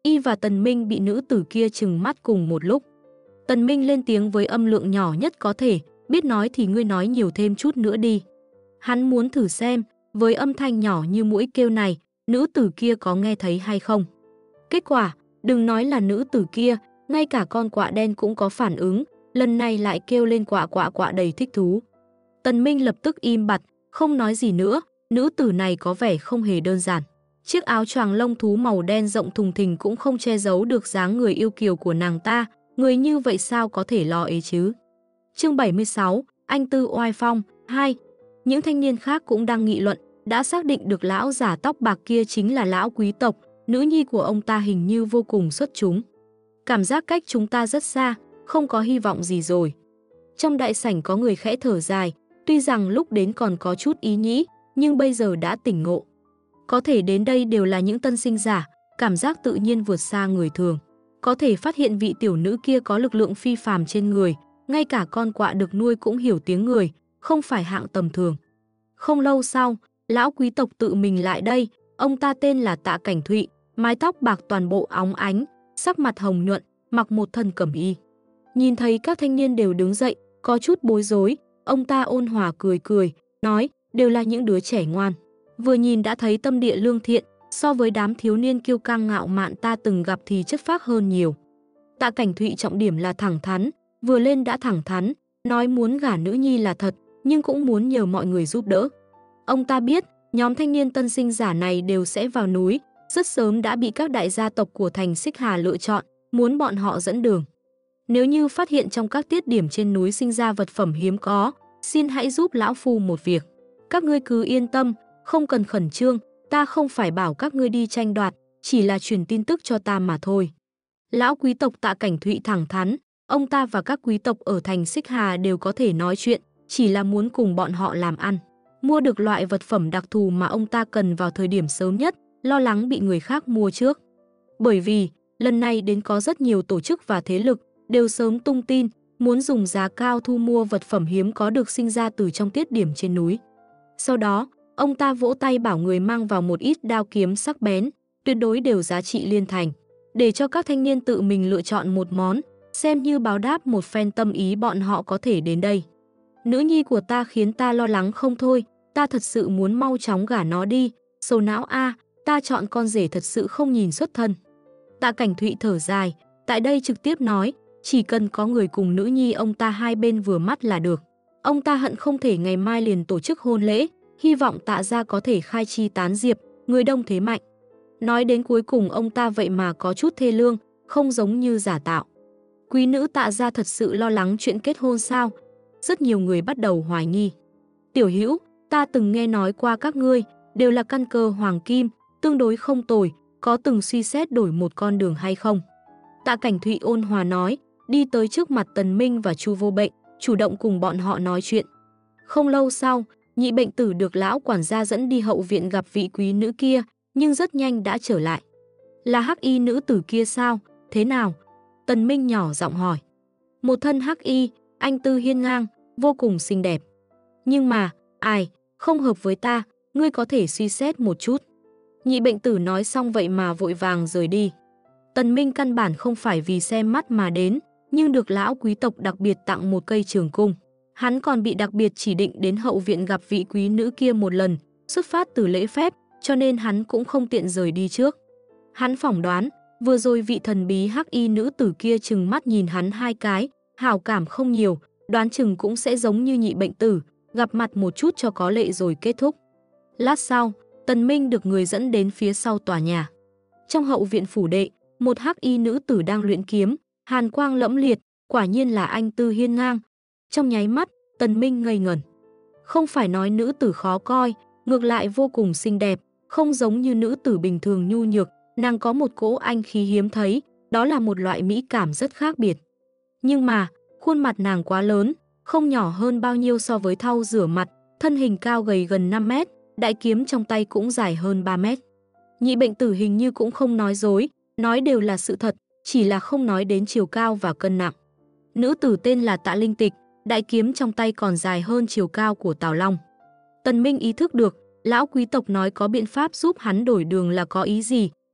Y và Tần Minh bị nữ tử kia trừng mắt cùng một lúc. Tần Minh lên tiếng với âm lượng nhỏ nhất có thể, biết nói thì ngươi nói nhiều thêm chút nữa đi. Hắn muốn thử xem, với âm thanh nhỏ như muỗi kêu này, nữ tử kia có nghe thấy hay không. Kết quả, đừng nói là nữ tử kia, ngay cả con quạ đen cũng có phản ứng, lần này lại kêu lên quạ quạ quạ đầy thích thú. Tần Minh lập tức im bặt, không nói gì nữa, nữ tử này có vẻ không hề đơn giản. Chiếc áo choàng lông thú màu đen rộng thùng thình cũng không che giấu được dáng người yêu kiều của nàng ta, người như vậy sao có thể lo ấy chứ. Chương 76, Anh Tư oai phong, 2. Những thanh niên khác cũng đang nghị luận, đã xác định được lão giả tóc bạc kia chính là lão quý tộc, nữ nhi của ông ta hình như vô cùng xuất chúng. Cảm giác cách chúng ta rất xa, không có hy vọng gì rồi. Trong đại sảnh có người khẽ thở dài, tuy rằng lúc đến còn có chút ý nhĩ, nhưng bây giờ đã tỉnh ngộ. Có thể đến đây đều là những tân sinh giả, cảm giác tự nhiên vượt xa người thường. Có thể phát hiện vị tiểu nữ kia có lực lượng phi phàm trên người, ngay cả con quạ được nuôi cũng hiểu tiếng người, không phải hạng tầm thường. Không lâu sau, lão quý tộc tự mình lại đây, ông ta tên là Tạ Cảnh Thụy, mái tóc bạc toàn bộ óng ánh, sắc mặt hồng nhuận, mặc một thân cẩm y. Nhìn thấy các thanh niên đều đứng dậy, có chút bối rối, ông ta ôn hòa cười cười, nói, đều là những đứa trẻ ngoan. Vừa nhìn đã thấy tâm địa lương thiện, so với đám thiếu niên kiêu căng ngạo mạn ta từng gặp thì chất phác hơn nhiều. Tạ Cảnh Thụy trọng điểm là thẳng thắn, vừa lên đã thẳng thắn, nói muốn gả nữ nhi là thật, nhưng cũng muốn nhờ mọi người giúp đỡ. Ông ta biết, nhóm thanh niên tân sinh giả này đều sẽ vào núi, rất sớm đã bị các đại gia tộc của thành Xích Hà lựa chọn, muốn bọn họ dẫn đường. Nếu như phát hiện trong các tiết điểm trên núi sinh ra vật phẩm hiếm có, xin hãy giúp lão phu một việc. Các ngươi cứ yên tâm, không cần khẩn trương, ta không phải bảo các ngươi đi tranh đoạt, chỉ là truyền tin tức cho ta mà thôi. Lão quý tộc Tạ Cảnh Thụy thẳng thắn, ông ta và các quý tộc ở thành Xích Hà đều có thể nói chuyện, chỉ là muốn cùng bọn họ làm ăn. Mua được loại vật phẩm đặc thù mà ông ta cần vào thời điểm sớm nhất, lo lắng bị người khác mua trước. Bởi vì, lần này đến có rất nhiều tổ chức và thế lực, đều sớm tung tin, muốn dùng giá cao thu mua vật phẩm hiếm có được sinh ra từ trong tiết điểm trên núi. Sau đó, ông ta vỗ tay bảo người mang vào một ít đao kiếm sắc bén, tuyệt đối đều giá trị liên thành, để cho các thanh niên tự mình lựa chọn một món, xem như báo đáp một phen tâm ý bọn họ có thể đến đây. Nữ nhi của ta khiến ta lo lắng không thôi, ta thật sự muốn mau chóng gả nó đi, sầu não a, ta chọn con rể thật sự không nhìn xuất thân. Tạ Cảnh Thụy thở dài, tại đây trực tiếp nói, chỉ cần có người cùng nữ nhi ông ta hai bên vừa mắt là được. Ông ta hận không thể ngày mai liền tổ chức hôn lễ, hy vọng Tạ gia có thể khai chi tán diệp, người đông thế mạnh. Nói đến cuối cùng ông ta vậy mà có chút thê lương, không giống như giả tạo. Quý nữ Tạ gia thật sự lo lắng chuyện kết hôn sao? Rất nhiều người bắt đầu hoài nghi. Tiểu Hữu, ta từng nghe nói qua các ngươi, đều là căn cơ hoàng kim, tương đối không tồi, có từng suy xét đổi một con đường hay không? Tạ Cảnh Thụy ôn hòa nói, đi tới trước mặt Tần Minh và Chu Vô Bệnh, chủ động cùng bọn họ nói chuyện. Không lâu sau, Nhị Bệnh Tử được lão quản gia dẫn đi hậu viện gặp vị quý nữ kia, nhưng rất nhanh đã trở lại. Là hắc y nữ tử kia sao? Thế nào? Tần Minh nhỏ giọng hỏi. Một thân hắc y, anh tư hiên ngang, vô cùng xinh đẹp. Nhưng mà, ai, không hợp với ta, ngươi có thể suy xét một chút. Nhị Bệnh Tử nói xong vậy mà vội vàng rời đi. Tần Minh căn bản không phải vì xem mắt mà đến, nhưng được lão quý tộc đặc biệt tặng một cây trường cung. Hắn còn bị đặc biệt chỉ định đến hậu viện gặp vị quý nữ kia một lần, xuất phát từ lễ phép, cho nên hắn cũng không tiện rời đi trước. Hắn phỏng đoán, vừa rồi vị thần bí hắc y nữ tử kia chừng mắt nhìn hắn hai cái, hảo cảm không nhiều, đoán chừng cũng sẽ giống như Nhị Bệnh Tử, gặp mặt một chút cho có lệ rồi kết thúc. Lát sau, Tần Minh được người dẫn đến phía sau tòa nhà. Trong hậu viện phủ đệ, một hắc y nữ tử đang luyện kiếm, hàn quang lẫm liệt, quả nhiên là anh tư hiên ngang. Trong nháy mắt, Tần Minh ngây ngẩn. Không phải nói nữ tử khó coi, ngược lại vô cùng xinh đẹp, không giống như nữ tử bình thường nhu nhược, nàng có một cỗ anh khí hiếm thấy, đó là một loại mỹ cảm rất khác biệt. Nhưng mà, khuôn mặt nàng quá lớn, không nhỏ hơn bao nhiêu so với thau rửa mặt, thân hình cao gầy gần 5 mét, đại kiếm trong tay cũng dài hơn 3 mét. Nhị Bệnh Tử hình như cũng không nói dối, nói đều là sự thật, chỉ là không nói đến chiều cao và cân nặng. Nữ tử tên là Tạ Linh Tịch, đại kiếm trong tay còn dài hơn chiều cao của Tào Long. Tần Minh ý thức được, lão quý tộc nói có biện pháp giúp hắn đổi đường là có ý gì,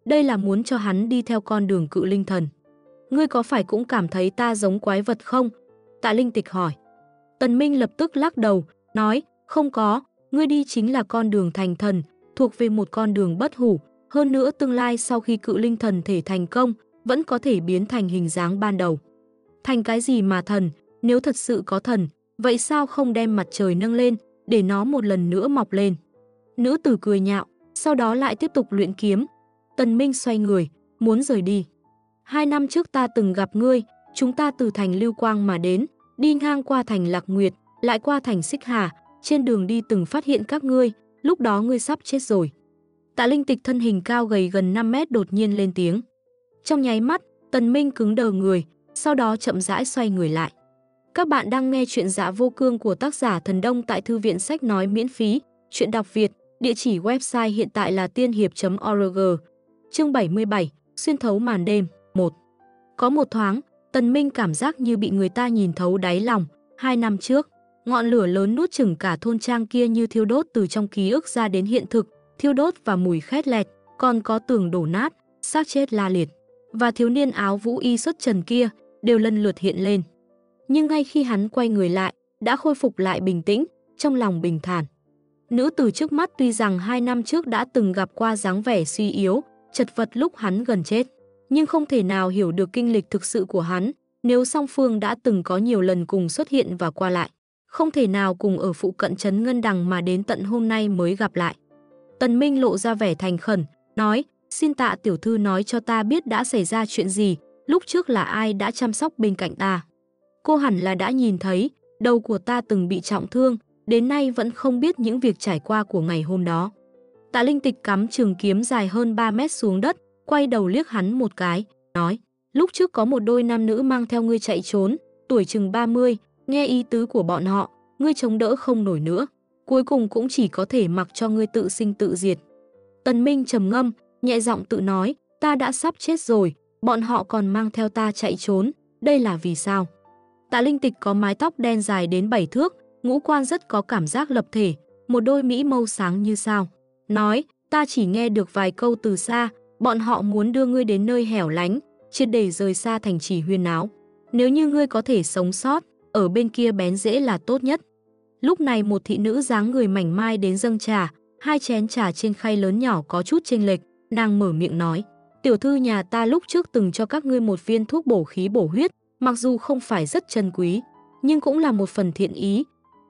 đây là muốn cho hắn đi theo con đường cự linh thần. Ngươi có phải cũng cảm thấy ta giống quái vật không? Tạ Linh Tịch hỏi. Tần Minh lập tức lắc đầu, nói, không có, ngươi đi chính là con đường thành thần, thuộc về một con đường bất hủ. Hơn nữa tương lai sau khi cự linh thần thể thành công, vẫn có thể biến thành hình dáng ban đầu. Thành cái gì mà thần, nếu thật sự có thần, vậy sao không đem mặt trời nâng lên, để nó một lần nữa mọc lên? Nữ tử cười nhạo, sau đó lại tiếp tục luyện kiếm. Tần Minh xoay người, muốn rời đi. 2 năm trước ta từng gặp ngươi, chúng ta từ thành Lưu Quang mà đến, đi ngang qua thành Lạc Nguyệt, lại qua thành Xích Hà, trên đường đi từng phát hiện các ngươi, lúc đó ngươi sắp chết rồi. Tạ Linh Tịch thân hình cao gầy gần 5 mét đột nhiên lên tiếng. Trong nháy mắt, Tần Minh cứng đờ người, sau đó chậm rãi xoay người lại. Các bạn đang nghe chuyện Dạ Vô Cương của tác giả Thần Đông tại thư viện sách nói miễn phí, chuyện đọc Việt, địa chỉ website hiện tại là tiên hiệp.org. Chương 77, xuyên thấu màn đêm, 1. Có một thoáng, Tần Minh cảm giác như bị người ta nhìn thấu đáy lòng. 2 năm trước, ngọn lửa lớn nuốt chửng cả thôn trang kia như thiêu đốt từ trong ký ức ra đến hiện thực, thiêu đốt và mùi khét lẹt, còn có tường đổ nát, xác chết la liệt. Và thiếu niên áo vũ y xuất trần kia đều lần lượt hiện lên. Nhưng ngay khi hắn quay người lại, đã khôi phục lại bình tĩnh, trong lòng bình thản. Nữ tử trước mắt tuy rằng 2 năm trước đã từng gặp qua dáng vẻ suy yếu, chật vật lúc hắn gần chết, nhưng không thể nào hiểu được kinh lịch thực sự của hắn, nếu song phương đã từng có nhiều lần cùng xuất hiện và qua lại. Không thể nào cùng ở phụ cận trấn Ngân Đằng mà đến tận hôm nay mới gặp lại. Tần Minh lộ ra vẻ thành khẩn, nói, xin Tạ tiểu thư nói cho ta biết đã xảy ra chuyện gì, lúc trước là ai đã chăm sóc bên cạnh ta. Cô hẳn là đã nhìn thấy, đầu của ta từng bị trọng thương, đến nay vẫn không biết những việc trải qua của ngày hôm đó. Tạ Linh Tịch cắm trường kiếm dài hơn 3 mét xuống đất, quay đầu liếc hắn một cái, nói, lúc trước có một đôi nam nữ mang theo ngươi chạy trốn, tuổi chừng 30, nghe ý tứ của bọn họ, ngươi chống đỡ không nổi nữa, cuối cùng cũng chỉ có thể mặc cho ngươi tự sinh tự diệt. Tần Minh trầm ngâm, nhẹ giọng tự nói, ta đã sắp chết rồi, bọn họ còn mang theo ta chạy trốn, đây là vì sao? Tạ Linh Tịch có mái tóc đen dài đến 7 thước, ngũ quan rất có cảm giác lập thể, một đôi mỹ mâu sáng như sao. Nói, ta chỉ nghe được vài câu từ xa, bọn họ muốn đưa ngươi đến nơi hẻo lánh, triệt để rời xa thành trì huyên náo. Nếu như ngươi có thể sống sót, ở bên kia bén rễ là tốt nhất. Lúc này một thị nữ dáng người mảnh mai đến dâng trà, 2 chén trà trên khay lớn nhỏ có chút chênh lệch, nàng mở miệng nói, tiểu thư nhà ta lúc trước từng cho các ngươi một viên thuốc bổ khí bổ huyết, mặc dù không phải rất chân quý, nhưng cũng là một phần thiện ý.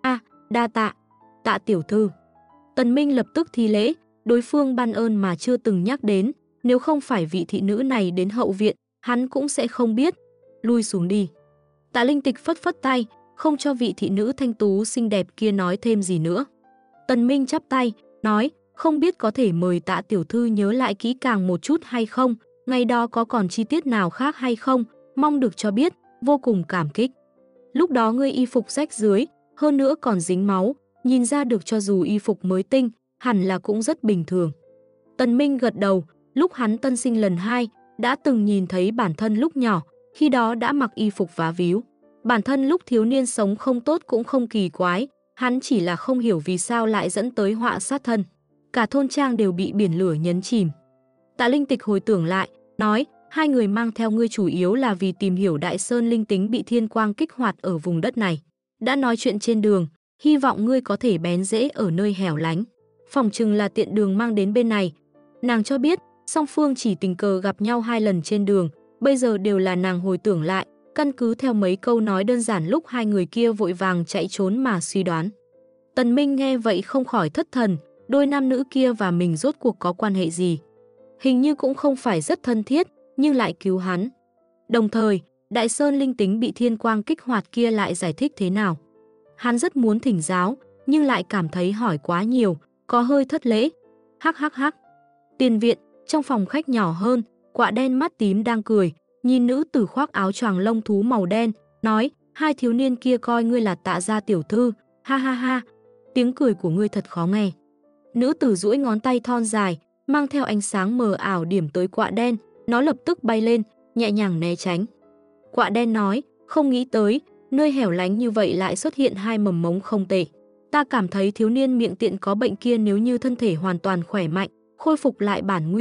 Đa tạ, Tạ tiểu thư. Tần Minh lập tức thi lễ, đối phương ban ơn mà chưa từng nhắc đến, nếu không phải vị thị nữ này đến hậu viện, hắn cũng sẽ không biết. Lui xuống đi. Tạ Linh Tịch phất phất tay, không cho vị thị nữ thanh tú xinh đẹp kia nói thêm gì nữa. Tần Minh chắp tay, nói, không biết có thể mời Tạ tiểu thư nhớ lại kỹ càng một chút hay không, ngày đó có còn chi tiết nào khác hay không, mong được cho biết, vô cùng cảm kích. Lúc đó ngươi y phục rách rưới, hơn nữa còn dính máu, nhìn ra được cho dù y phục mới tinh, hẳn là cũng rất bình thường. Tần Minh gật đầu, lúc hắn tân sinh lần 2, đã từng nhìn thấy bản thân lúc nhỏ, khi đó đã mặc y phục vá víu. Bản thân lúc thiếu niên sống không tốt cũng không kỳ quái, hắn chỉ là không hiểu vì sao lại dẫn tới họa sát thân. Cả thôn trang đều bị biển lửa nhấn chìm. Tạ Linh Tịch hồi tưởng lại, nói, 2 người mang theo ngươi chủ yếu là vì tìm hiểu Đại Sơn linh tính bị thiên quang kích hoạt ở vùng đất này. Đã nói chuyện trên đường, hy vọng ngươi có thể bén rễ ở nơi hẻo lánh. Phòng chừng là tiện đường mang đến bên này. Nàng cho biết, song phương chỉ tình cờ gặp nhau 2 lần trên đường, bây giờ đều là nàng hồi tưởng lại, căn cứ theo mấy câu nói đơn giản lúc 2 người kia vội vàng chạy trốn mà suy đoán. Tần Minh nghe vậy không khỏi thất thần, đôi nam nữ kia và mình rốt cuộc có quan hệ gì? Hình như cũng không phải rất thân thiết, nhưng lại cứu hắn. Đồng thời, Đại Sơn linh tính bị thiên quang kích hoạt kia lại giải thích thế nào? Hắn rất muốn thỉnh giáo, nhưng lại cảm thấy hỏi quá nhiều, có hơi thất lễ. Hắc hắc hắc. Tiền viện, trong phòng khách nhỏ hơn, quạ đen mắt tím đang cười, nhìn nữ tử khoác áo choàng lông thú màu đen, nói, 2 thiếu niên kia coi ngươi là Tạ gia tiểu thư, ha ha ha, tiếng cười của ngươi thật khó nghe. Nữ tử duỗi ngón tay thon dài, mang theo ánh sáng mờ ảo điểm tới quạ đen, nó lập tức bay lên, nhẹ nhàng né tránh. Quạ đen nói, không nghĩ tới, nơi hẻo lánh như vậy lại xuất hiện 2 mầm mống không tệ. Ta cảm thấy thiếu niên miệng tiện có bệnh kia nếu như thân thể hoàn toàn khỏe mạnh, khôi phục lại bản nguyên,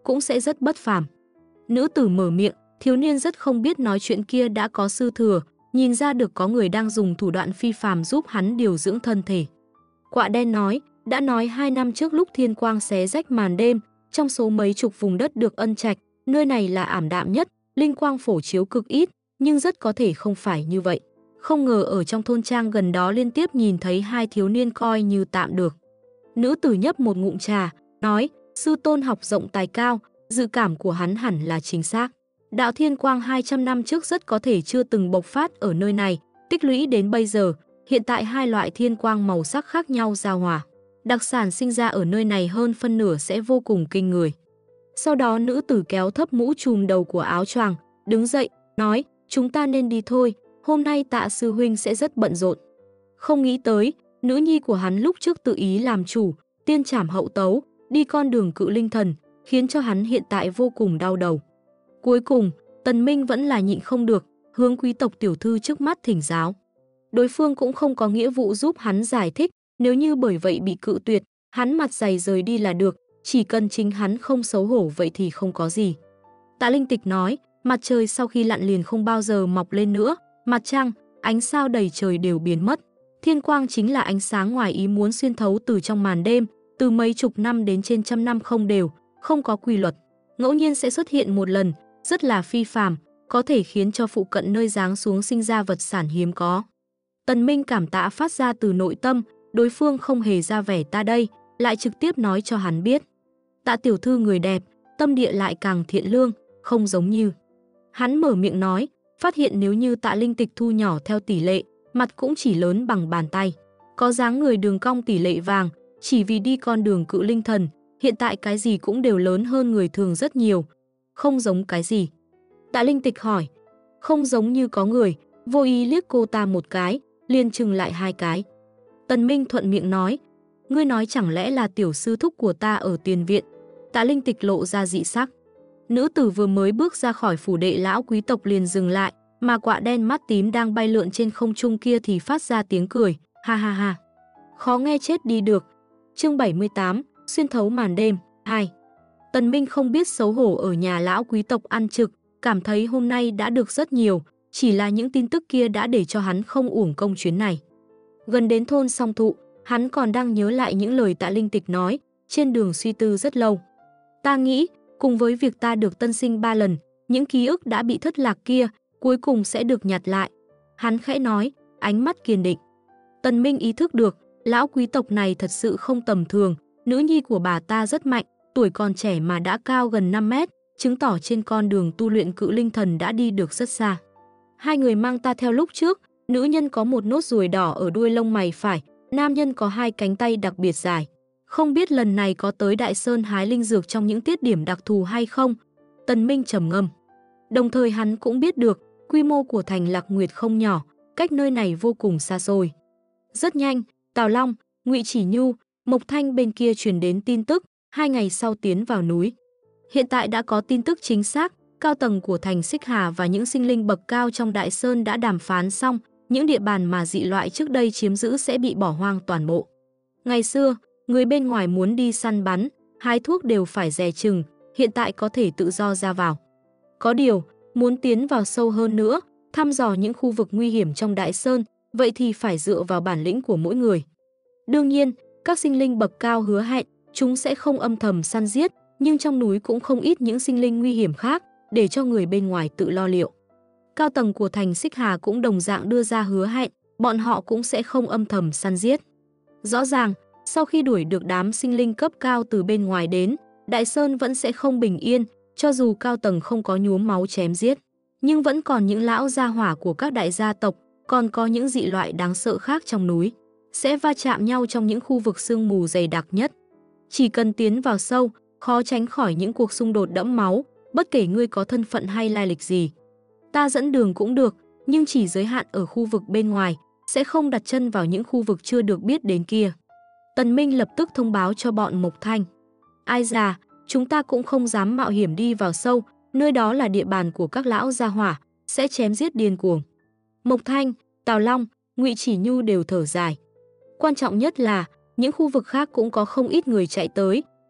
cũng sẽ rất bất phàm. Nữ tử mở miệng, thiếu niên rất không biết nói chuyện kia đã có sư thừa, nhìn ra được có người đang dùng thủ đoạn phi phàm giúp hắn điều dưỡng thân thể. Quạ đen nói, đã nói 2 năm trước lúc thiên quang xé rách màn đêm, trong số mấy chục vùng đất được ân trạch, nơi này là ảm đạm nhất, linh quang phổ chiếu cực ít, nhưng rất có thể không phải như vậy. Không ngờ ở trong thôn trang gần đó liên tiếp nhìn thấy 2 thiếu niên coi như tạm được. Nữ tử nhấp một ngụm trà, nói, sư tôn học rộng tài cao, dự cảm của hắn hẳn là chính xác. Đạo thiên quang 200 năm trước rất có thể chưa từng bộc phát ở nơi này, tích lũy đến bây giờ, hiện tại 2 loại thiên quang màu sắc khác nhau giao hòa. Đặc sản sinh ra ở nơi này hơn phân nửa sẽ vô cùng kinh người. Sau đó nữ tử kéo thấp mũ trùm đầu của áo choàng, đứng dậy, nói, chúng ta nên đi thôi, hôm nay Tạ sư huynh sẽ rất bận rộn. Không nghĩ tới, nữ nhi của hắn lúc trước tự ý làm chủ, tiên trảm hậu tấu, đi con đường cự linh thần, khiến cho hắn hiện tại vô cùng đau đầu. Cuối cùng, Tần Minh vẫn là nhịn không được, hướng quý tộc tiểu thư trước mắt thỉnh giáo. Đối phương cũng không có nghĩa vụ giúp hắn giải thích, nếu như bởi vậy bị cự tuyệt, hắn mặt dày rời đi là được, chỉ cần chính hắn không xấu hổ vậy thì không có gì. Tạ Linh Tịch nói, mặt trời sau khi lặn liền không bao giờ mọc lên nữa, mặt trăng, ánh sao đầy trời đều biến mất. Thiên quang chính là ánh sáng ngoài ý muốn xuyên thấu từ trong màn đêm, từ mấy chục năm đến trên trăm năm không đều, không có quy luật. Ngẫu nhiên sẽ xuất hiện một lần, rất là phi phàm, có thể khiến cho phụ cận nơi giáng xuống sinh ra vật sản hiếm có. Tần Minh cảm tạ phát ra từ nội tâm, đối phương không hề ra vẻ ta đây, lại trực tiếp nói cho hắn biết. Tạ tiểu thư người đẹp, tâm địa lại càng thiện lương, không giống như. Hắn mở miệng nói, phát hiện nếu như Tạ Linh Tịch thu nhỏ theo tỷ lệ, mặt cũng chỉ lớn bằng bàn tay. Có dáng người đường cong tỷ lệ vàng, chỉ vì đi con đường cự linh thần, hiện tại cái gì cũng đều lớn hơn người thường rất nhiều. Không giống cái gì? Tạ Linh Tịch hỏi. Không giống như có người, vô ý liếc cô ta một cái, liền chừng lại 2 cái. Tần Minh thuận miệng nói, ngươi nói chẳng lẽ là tiểu sư thúc của ta ở tiền viện? Tạ Linh Tịch lộ ra dị sắc. Nữ tử vừa mới bước ra khỏi phủ đệ lão quý tộc liền dừng lại, mà quạ đen mắt tím đang bay lượn trên không trung kia thì phát ra tiếng cười, ha ha ha. Khó nghe chết đi được. Chương 78, xuyên thấu màn đêm, 2. Tần Minh không biết xấu hổ ở nhà lão quý tộc ăn trực, cảm thấy hôm nay đã được rất nhiều, chỉ là những tin tức kia đã để cho hắn không uổng công chuyến này. Gần đến thôn Song Thụ, hắn còn đang nhớ lại những lời Tạ Linh Tịch nói, trên đường suy tư rất lâu. Ta nghĩ, cùng với việc ta được tân sinh 3 lần, những ký ức đã bị thất lạc kia, cuối cùng sẽ được nhặt lại. Hắn khẽ nói, ánh mắt kiên định. Tần Minh ý thức được, lão quý tộc này thật sự không tầm thường, nữ nhi của bà ta rất mạnh, tuổi còn trẻ mà đã cao gần 5 mét, chứng tỏ trên con đường tu luyện cự linh thần đã đi được rất xa. 2 người mang ta theo lúc trước, nữ nhân có một nốt ruồi đỏ ở đuôi lông mày phải, nam nhân có 2 cánh tay đặc biệt dài. Không biết lần này có tới Đại Sơn hái linh dược trong những tiết điểm đặc thù hay không? Tần Minh trầm ngâm. Đồng thời hắn cũng biết được, quy mô của thành Lạc Nguyệt không nhỏ, cách nơi này vô cùng xa xôi. Rất nhanh, Tào Long, Ngụy Chỉ Nhu, Mộc Thanh bên kia truyền đến tin tức, 2 ngày sau tiến vào núi. Hiện tại đã có tin tức chính xác, cao tầng của thành Xích Hà và những sinh linh bậc cao trong Đại Sơn đã đàm phán xong, những địa bàn mà dị loại trước đây chiếm giữ sẽ bị bỏ hoang toàn bộ. Ngày xưa, người bên ngoài muốn đi săn bắn, hái thuốc đều phải dè chừng, hiện tại có thể tự do ra vào. Có điều, muốn tiến vào sâu hơn nữa, thăm dò những khu vực nguy hiểm trong Đại Sơn, vậy thì phải dựa vào bản lĩnh của mỗi người. Đương nhiên, các sinh linh bậc cao hứa hẹn, chúng sẽ không âm thầm săn giết, nhưng trong núi cũng không ít những sinh linh nguy hiểm khác, để cho người bên ngoài tự lo liệu. Cao tầng của thành Xích Hà cũng đồng dạng đưa ra hứa hẹn, bọn họ cũng sẽ không âm thầm săn giết. Rõ ràng, sau khi đuổi được đám sinh linh cấp cao từ bên ngoài đến, Đại Sơn vẫn sẽ không bình yên, cho dù cao tầng không có nhuốm máu chém giết. Nhưng vẫn còn những lão gia hỏa của các đại gia tộc, còn có những dị loại đáng sợ khác trong núi, sẽ va chạm nhau trong những khu vực sương mù dày đặc nhất. Chỉ cần tiến vào sâu, khó tránh khỏi những cuộc xung đột đẫm máu, bất kể ngươi có thân phận hay lai lịch gì. Ta dẫn đường cũng được, nhưng chỉ giới hạn ở khu vực bên ngoài, sẽ không đặt chân vào những khu vực chưa được biết đến kia. Tần Minh lập tức thông báo cho bọn Mộc Thanh. Ai già, chúng ta cũng không dám mạo hiểm đi vào sâu, nơi đó là địa bàn của các lão gia hỏa, sẽ chém giết điên cuồng. Mộc Thanh, Tào Long, Ngụy Chỉ Nhu đều thở dài. Quan trọng nhất là, những khu vực khác cũng có không ít người chạy tới,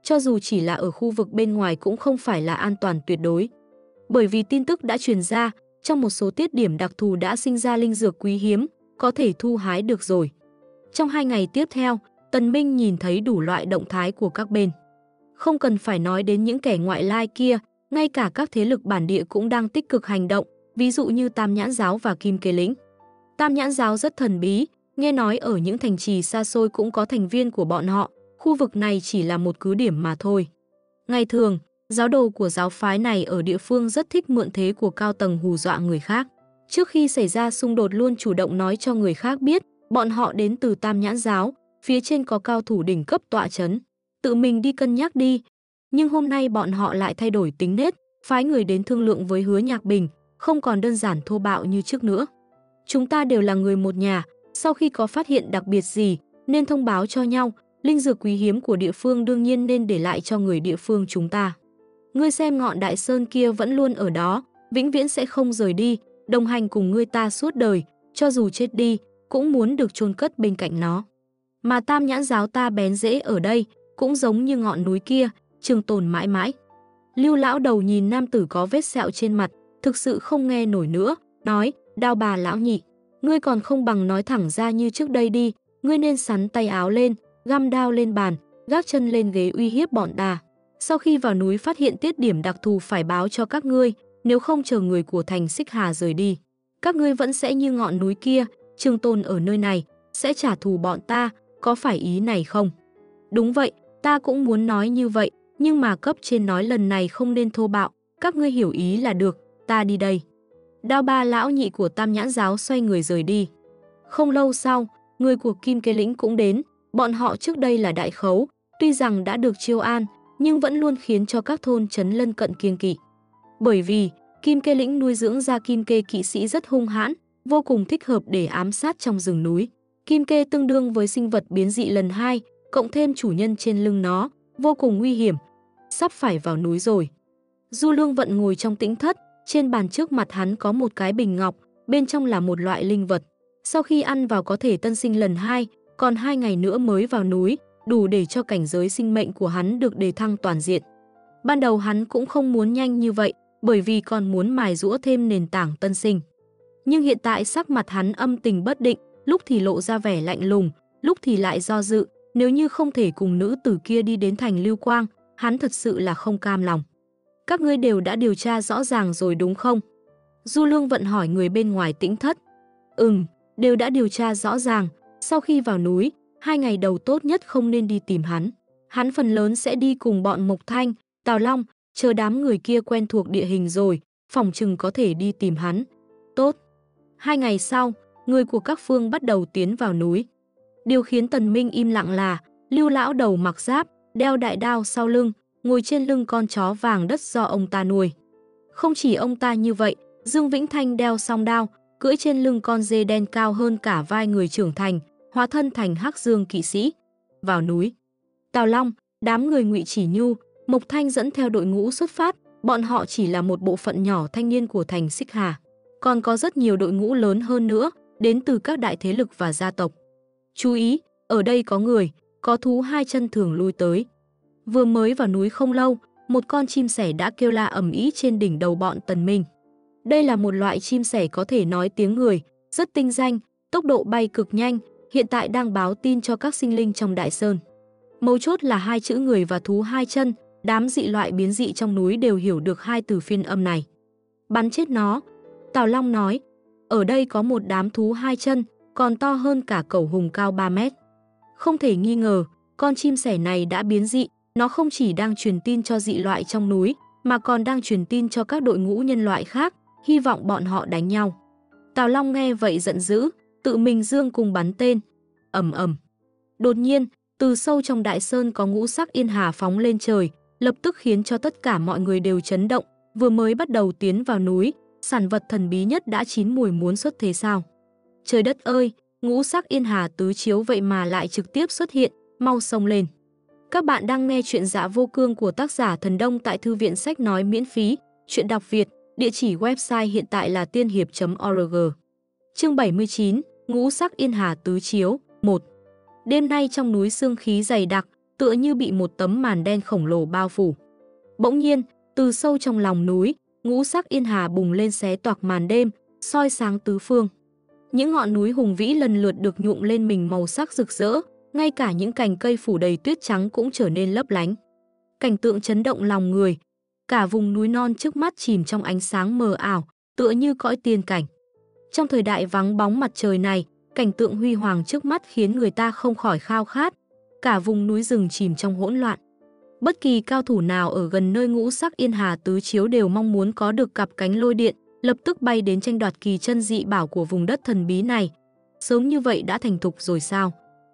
cho dù chỉ là ở khu vực bên ngoài cũng không phải là an toàn tuyệt đối. Bởi vì tin tức đã truyền ra, trong một số tiết điểm đặc thù đã sinh ra linh dược quý hiếm, có thể thu hái được rồi. Trong 2 ngày tiếp theo, Tần Minh nhìn thấy đủ loại động thái của các bên. Không cần phải nói đến những kẻ ngoại lai kia, ngay cả các thế lực bản địa cũng đang tích cực hành động, ví dụ như Tam Nhãn Giáo và Kim Kế Lĩnh. Tam Nhãn Giáo rất thần bí, nghe nói ở những thành trì xa xôi cũng có thành viên của bọn họ, khu vực này chỉ là một cứ điểm mà thôi. Ngày thường, giáo đồ của giáo phái này ở địa phương rất thích mượn thế của cao tầng hù dọa người khác. Trước khi xảy ra xung đột luôn chủ động nói cho người khác biết, bọn họ đến từ Tam Nhãn Giáo, phía trên có cao thủ đỉnh cấp tọa chấn. Tự mình đi cân nhắc đi. Nhưng hôm nay bọn họ lại thay đổi tính nết, phái người đến thương lượng với Hứa Nhạc Bình, không còn đơn giản thô bạo như trước nữa. Chúng ta đều là người một nhà, sau khi có phát hiện đặc biệt gì, nên thông báo cho nhau, linh dược quý hiếm của địa phương đương nhiên nên để lại cho người địa phương chúng ta. Ngươi xem ngọn đại sơn kia vẫn luôn ở đó, vĩnh viễn sẽ không rời đi, đồng hành cùng ngươi ta suốt đời, cho dù chết đi, cũng muốn được chôn cất bên cạnh nó. Mà Tam Nhãn Giáo ta bén rễ ở đây, cũng giống như ngọn núi kia, trường tồn mãi mãi. Lưu lão đầu nhìn nam tử có vết sẹo trên mặt, thực sự không nghe nổi nữa, nói, Đao Bà lão nhị, ngươi còn không bằng nói thẳng ra như trước đây đi, ngươi nên sắn tay áo lên, găm đao lên bàn, gác chân lên ghế uy hiếp bọn ta. Sau khi vào núi phát hiện tiết điểm đặc thù phải báo cho các ngươi, nếu không chờ người của thành Xích Hà rời đi. Các ngươi vẫn sẽ như ngọn núi kia, trường tồn ở nơi này, sẽ trả thù bọn ta, có phải ý này không? Đúng vậy, ta cũng muốn nói như vậy, nhưng mà cấp trên nói lần này không nên thô bạo, các ngươi hiểu ý là được, ta đi đây. Đao Ba lão nhị của Tam Nhãn Giáo xoay người rời đi. Không lâu sau, người của Kim Kế Lĩnh cũng đến, bọn họ trước đây là đại khấu, tuy rằng đã được chiêu an, nhưng vẫn luôn khiến cho các thôn trấn lân cận kiêng kỵ. Bởi vì, Kim Kế Lĩnh nuôi dưỡng ra Kim Kê kỵ sĩ rất hung hãn, vô cùng thích hợp để ám sát trong rừng núi. Kim Kê tương đương với sinh vật biến dị lần 2, cộng thêm chủ nhân trên lưng nó, vô cùng nguy hiểm. Sắp phải vào núi rồi. Du Lương Vận ngồi trong tĩnh thất, trên bàn trước mặt hắn có một cái bình ngọc, bên trong là một loại linh vật. Sau khi ăn vào có thể tân sinh lần 2, còn 2 ngày nữa mới vào núi, đủ để cho cảnh giới sinh mệnh của hắn được đề thăng toàn diện. Ban đầu hắn cũng không muốn nhanh như vậy, bởi vì còn muốn mài giũa thêm nền tảng tân sinh. Nhưng hiện tại sắc mặt hắn âm tình bất định, lúc thì lộ ra vẻ lạnh lùng, lúc thì lại do dự, nếu như không thể cùng nữ tử kia đi đến thành Lưu Quang, hắn thật sự là không cam lòng. Các ngươi đều đã điều tra rõ ràng rồi đúng không? Du Lương Vận hỏi người bên ngoài tĩnh thất. Đều đã điều tra rõ ràng, sau khi vào núi, 2 ngày đầu tốt nhất không nên đi tìm hắn. Hắn phần lớn sẽ đi cùng bọn Mộc Thanh, Tào Long, chờ đám người kia quen thuộc địa hình rồi, phòng chừng có thể đi tìm hắn. Tốt. 2 ngày sau, người của các phương bắt đầu tiến vào núi. Điều khiến Tần Minh im lặng là, Lưu lão đầu mặc giáp, đeo đại đao sau lưng, ngồi trên lưng con chó vàng đất do ông ta nuôi. Không chỉ ông ta như vậy, Dương Vĩnh Thanh đeo song đao, cưỡi trên lưng con dê đen cao hơn cả vai người trưởng thành, hóa thân thành Hắc Dương kỵ sĩ. Vào núi. Tào Long, đám người Ngụy Chỉ Nhu, Mộc Thanh dẫn theo đội ngũ xuất phát, bọn họ chỉ là một bộ phận nhỏ thanh niên của thành Xích Hà. Còn có rất nhiều đội ngũ lớn hơn nữa, đến từ các đại thế lực và gia tộc. Chú ý, ở đây có người, có thú 2 chân thường lui tới. Vừa mới vào núi không lâu, một con chim sẻ đã kêu la ầm ĩ trên đỉnh đầu bọn Tần Minh. Đây là một loại chim sẻ có thể nói tiếng người, rất tinh danh, tốc độ bay cực nhanh, hiện tại đang báo tin cho các sinh linh trong Đại Sơn. Mấu chốt là 2 chữ người và thú 2 chân, đám dị loại biến dị trong núi đều hiểu được 2 từ phiên âm này. Bắn chết nó, Tào Long nói, ở đây có một đám thú 2 chân, còn to hơn cả cẩu hùng cao 3 mét. Không thể nghi ngờ, con chim sẻ này đã biến dị, nó không chỉ đang truyền tin cho dị loại trong núi, mà còn đang truyền tin cho các đội ngũ nhân loại khác, hy vọng bọn họ đánh nhau. Tào Long nghe vậy giận dữ, tự mình dương cung bắn tên. Ầm ầm. Đột nhiên, từ sâu trong Đại Sơn có ngũ sắc yên hà phóng lên trời, lập tức khiến cho tất cả mọi người đều chấn động. Vừa mới bắt đầu tiến vào núi, sản vật thần bí nhất đã chín mùi muốn xuất thế sao? Trời đất ơi, ngũ sắc yên hà tứ chiếu vậy mà lại trực tiếp xuất hiện, mau xông lên. Các bạn đang nghe chuyện Dạ Vô Cương của tác giả Thần Đông tại thư viện sách nói miễn phí, chuyện đọc Việt, địa chỉ website hiện tại là tiên hiệp.org. Chương 79, ngũ sắc yên hà tứ chiếu, 1. Đêm nay trong núi sương khí dày đặc, tựa như bị một tấm màn đen khổng lồ bao phủ. Bỗng nhiên, từ sâu trong lòng núi, ngũ sắc yên hà bùng lên xé toạc màn đêm, soi sáng tứ phương. Những ngọn núi hùng vĩ lần lượt được nhuộm lên mình màu sắc rực rỡ, ngay cả những cành cây phủ đầy tuyết trắng cũng trở nên lấp lánh. Cảnh tượng chấn động lòng người, cả vùng núi non trước mắt chìm trong ánh sáng mờ ảo, tựa như cõi tiên cảnh. Trong thời đại vắng bóng mặt trời này, cảnh tượng huy hoàng trước mắt khiến người ta không khỏi khao khát. Cả vùng núi rừng chìm trong hỗn loạn. Bất kỳ cao thủ nào ở gần nơi ngũ sắc yên hà tứ chiếu đều mong muốn có được cặp cánh lôi điện, lập tức bay đến tranh đoạt kỳ chân dị bảo của vùng đất thần bí này. Sớm như vậy đã thành thục rồi sao?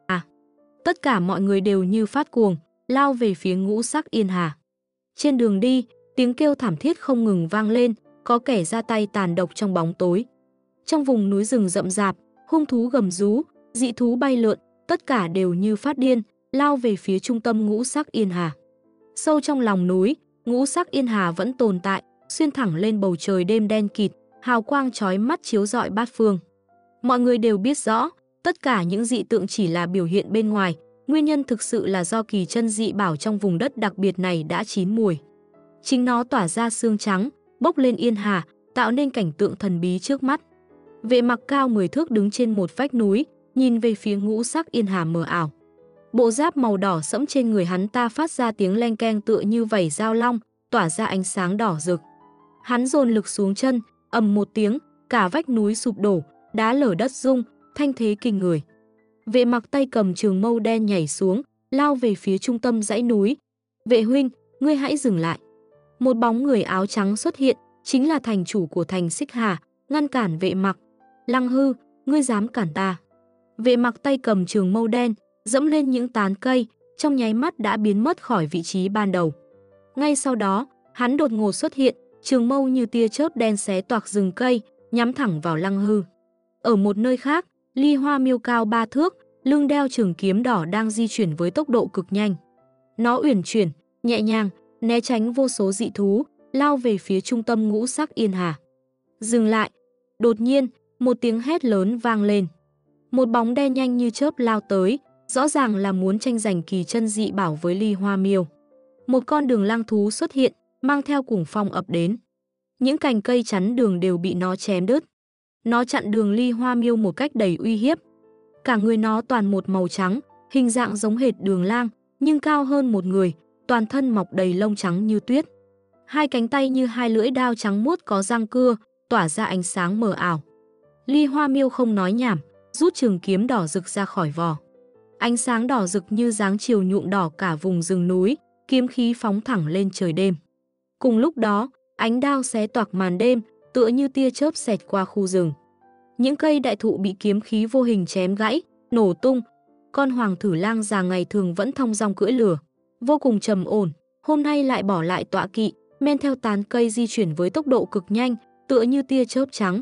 Tất cả mọi người đều như phát cuồng, lao về phía ngũ sắc yên hà. Trên đường đi, tiếng kêu thảm thiết không ngừng vang lên, có kẻ ra tay tàn độc trong bóng tối. Trong vùng núi rừng rậm rạp, hung thú gầm rú, dị thú bay lượn, tất cả đều như phát điên, lao về phía trung tâm ngũ sắc yên hà. Sâu trong lòng núi, ngũ sắc yên hà vẫn tồn tại, xuyên thẳng lên bầu trời đêm đen kịt, hào quang chói mắt chiếu rọi bát phương. Mọi người đều biết rõ, tất cả những dị tượng chỉ là biểu hiện bên ngoài, nguyên nhân thực sự là do kỳ chân dị bảo trong vùng đất đặc biệt này đã chín mùi. Chính nó tỏa ra sương trắng, bốc lên yên hà, tạo nên cảnh tượng thần bí trước mắt. Vệ Mặc cao 10 thước đứng trên một vách núi, nhìn về phía ngũ sắc yên hà mờ ảo. Bộ giáp màu đỏ sẫm trên người hắn ta phát ra tiếng leng keng tựa như vảy dao long, tỏa ra ánh sáng đỏ rực. Hắn dồn lực xuống chân, ầm một tiếng, cả vách núi sụp đổ, đá lở đất rung, thanh thế kinh người. Vệ Mặc tay cầm trường mâu đen nhảy xuống, lao về phía trung tâm dãy núi. Vệ huynh, ngươi hãy dừng lại. Một bóng người áo trắng xuất hiện, chính là thành chủ của thành Xích Hà, ngăn cản Vệ Mặc. Lăng Hư, ngươi dám cản ta? Vệ Mặc tay cầm trường mâu đen, dẫm lên những tán cây, trong nháy mắt đã biến mất khỏi vị trí ban đầu. Ngay sau đó, hắn đột ngột xuất hiện, trường mâu như tia chớp đen xé toạc rừng cây, nhắm thẳng vào Lăng Hư. Ở một nơi khác, Ly Hoa Miêu cao 3 thước, lưng đeo trường kiếm đỏ đang di chuyển với tốc độ cực nhanh. Nó uyển chuyển, nhẹ nhàng, né tránh vô số dị thú, lao về phía trung tâm ngũ sắc yên hà. Dừng lại! Đột nhiên, một tiếng hét lớn vang lên. Một bóng đen nhanh như chớp lao tới, rõ ràng là muốn tranh giành kỳ chân dị bảo với Ly Hoa Miêu. Một con đường lang thú xuất hiện, mang theo cuồng phong ập đến. Những cành cây chắn đường đều bị nó chém đứt. Nó chặn đường Ly Hoa Miêu một cách đầy uy hiếp. Cả người nó toàn một màu trắng, hình dạng giống hệt đường lang, nhưng cao hơn một người, toàn thân mọc đầy lông trắng như tuyết. Hai cánh tay như hai lưỡi dao trắng muốt có răng cưa, tỏa ra ánh sáng mờ ảo. Ly Hoa Miêu không nói nhảm, rút trường kiếm đỏ rực ra khỏi vỏ. Ánh sáng đỏ rực như dáng chiều nhuộm đỏ cả vùng rừng núi, kiếm khí phóng thẳng lên trời đêm. Cùng lúc đó, ánh đao xé toạc màn đêm, tựa như tia chớp xẹt qua khu rừng. Những cây đại thụ bị kiếm khí vô hình chém gãy, nổ tung. Con hoàng thử lang già ngày thường vẫn thong dong cưỡi lửa, vô cùng trầm ổn, hôm nay lại bỏ lại tọa kỵ, men theo tán cây di chuyển với tốc độ cực nhanh, tựa như tia chớp trắng.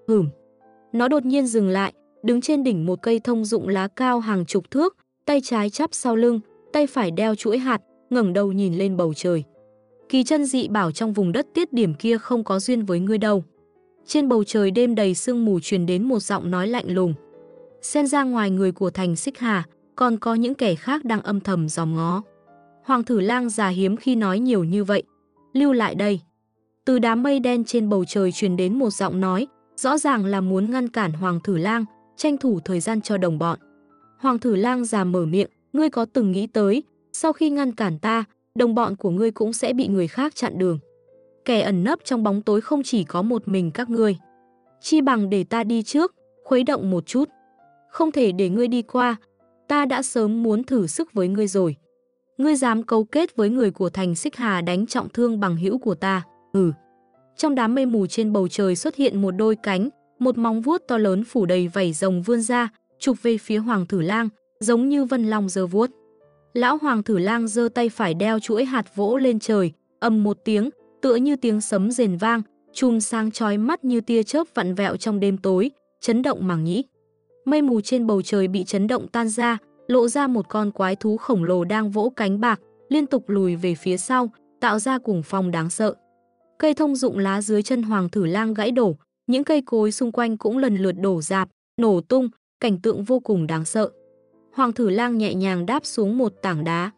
Nó đột nhiên dừng lại, đứng trên đỉnh một cây thông dụng lá cao hàng chục thước, tay trái chắp sau lưng, tay phải đeo chuỗi hạt, ngẩng đầu nhìn lên bầu trời. Kỳ chân dị bảo trong vùng đất tiết điểm kia không có duyên với ngươi đâu. Trên bầu trời đêm đầy sương mù truyền đến một giọng nói lạnh lùng. Xem ra ngoài người của thành Xích Hà, còn có những kẻ khác đang âm thầm dòm ngó. Hoàng thử lang già hiếm khi nói nhiều như vậy. Lưu lại đây. Từ đám mây đen trên bầu trời truyền đến một giọng nói, rõ ràng là muốn ngăn cản Hoàng thử lang, tranh thủ thời gian cho đồng bọn. Hoàng thử lang già mở miệng, ngươi có từng nghĩ tới, sau khi ngăn cản ta, đồng bọn của ngươi cũng sẽ bị người khác chặn đường. Kẻ ẩn nấp trong bóng tối không chỉ có một mình các ngươi. Chi bằng để ta đi trước, khuấy động một chút. Không thể để ngươi đi qua, ta đã sớm muốn thử sức với ngươi rồi. Ngươi dám cấu kết với người của thành Xích Hà đánh trọng thương bằng hữu của ta. Trong đám mây mù trên bầu trời xuất hiện một đôi cánh, một móng vuốt to lớn phủ đầy vảy rồng vươn ra, chụp về phía Hoàng thử lang, giống như vân long giơ vuốt. Lão Hoàng thử lang giơ tay phải đeo chuỗi hạt vỗ lên trời, ầm một tiếng, tựa như tiếng sấm rền vang, chùm sáng chói mắt như tia chớp vặn vẹo trong đêm tối, chấn động màng nhĩ. Mây mù trên bầu trời bị chấn động tan ra, lộ ra một con quái thú khổng lồ đang vỗ cánh bạc, liên tục lùi về phía sau, tạo ra cuồng phong đáng sợ. Cây thông dụng lá dưới chân Hoàng thử lang gãy đổ, những cây cối xung quanh cũng lần lượt đổ rạp, nổ tung, cảnh tượng vô cùng đáng sợ. Hoàng thử lang nhẹ nhàng đáp xuống một tảng đá.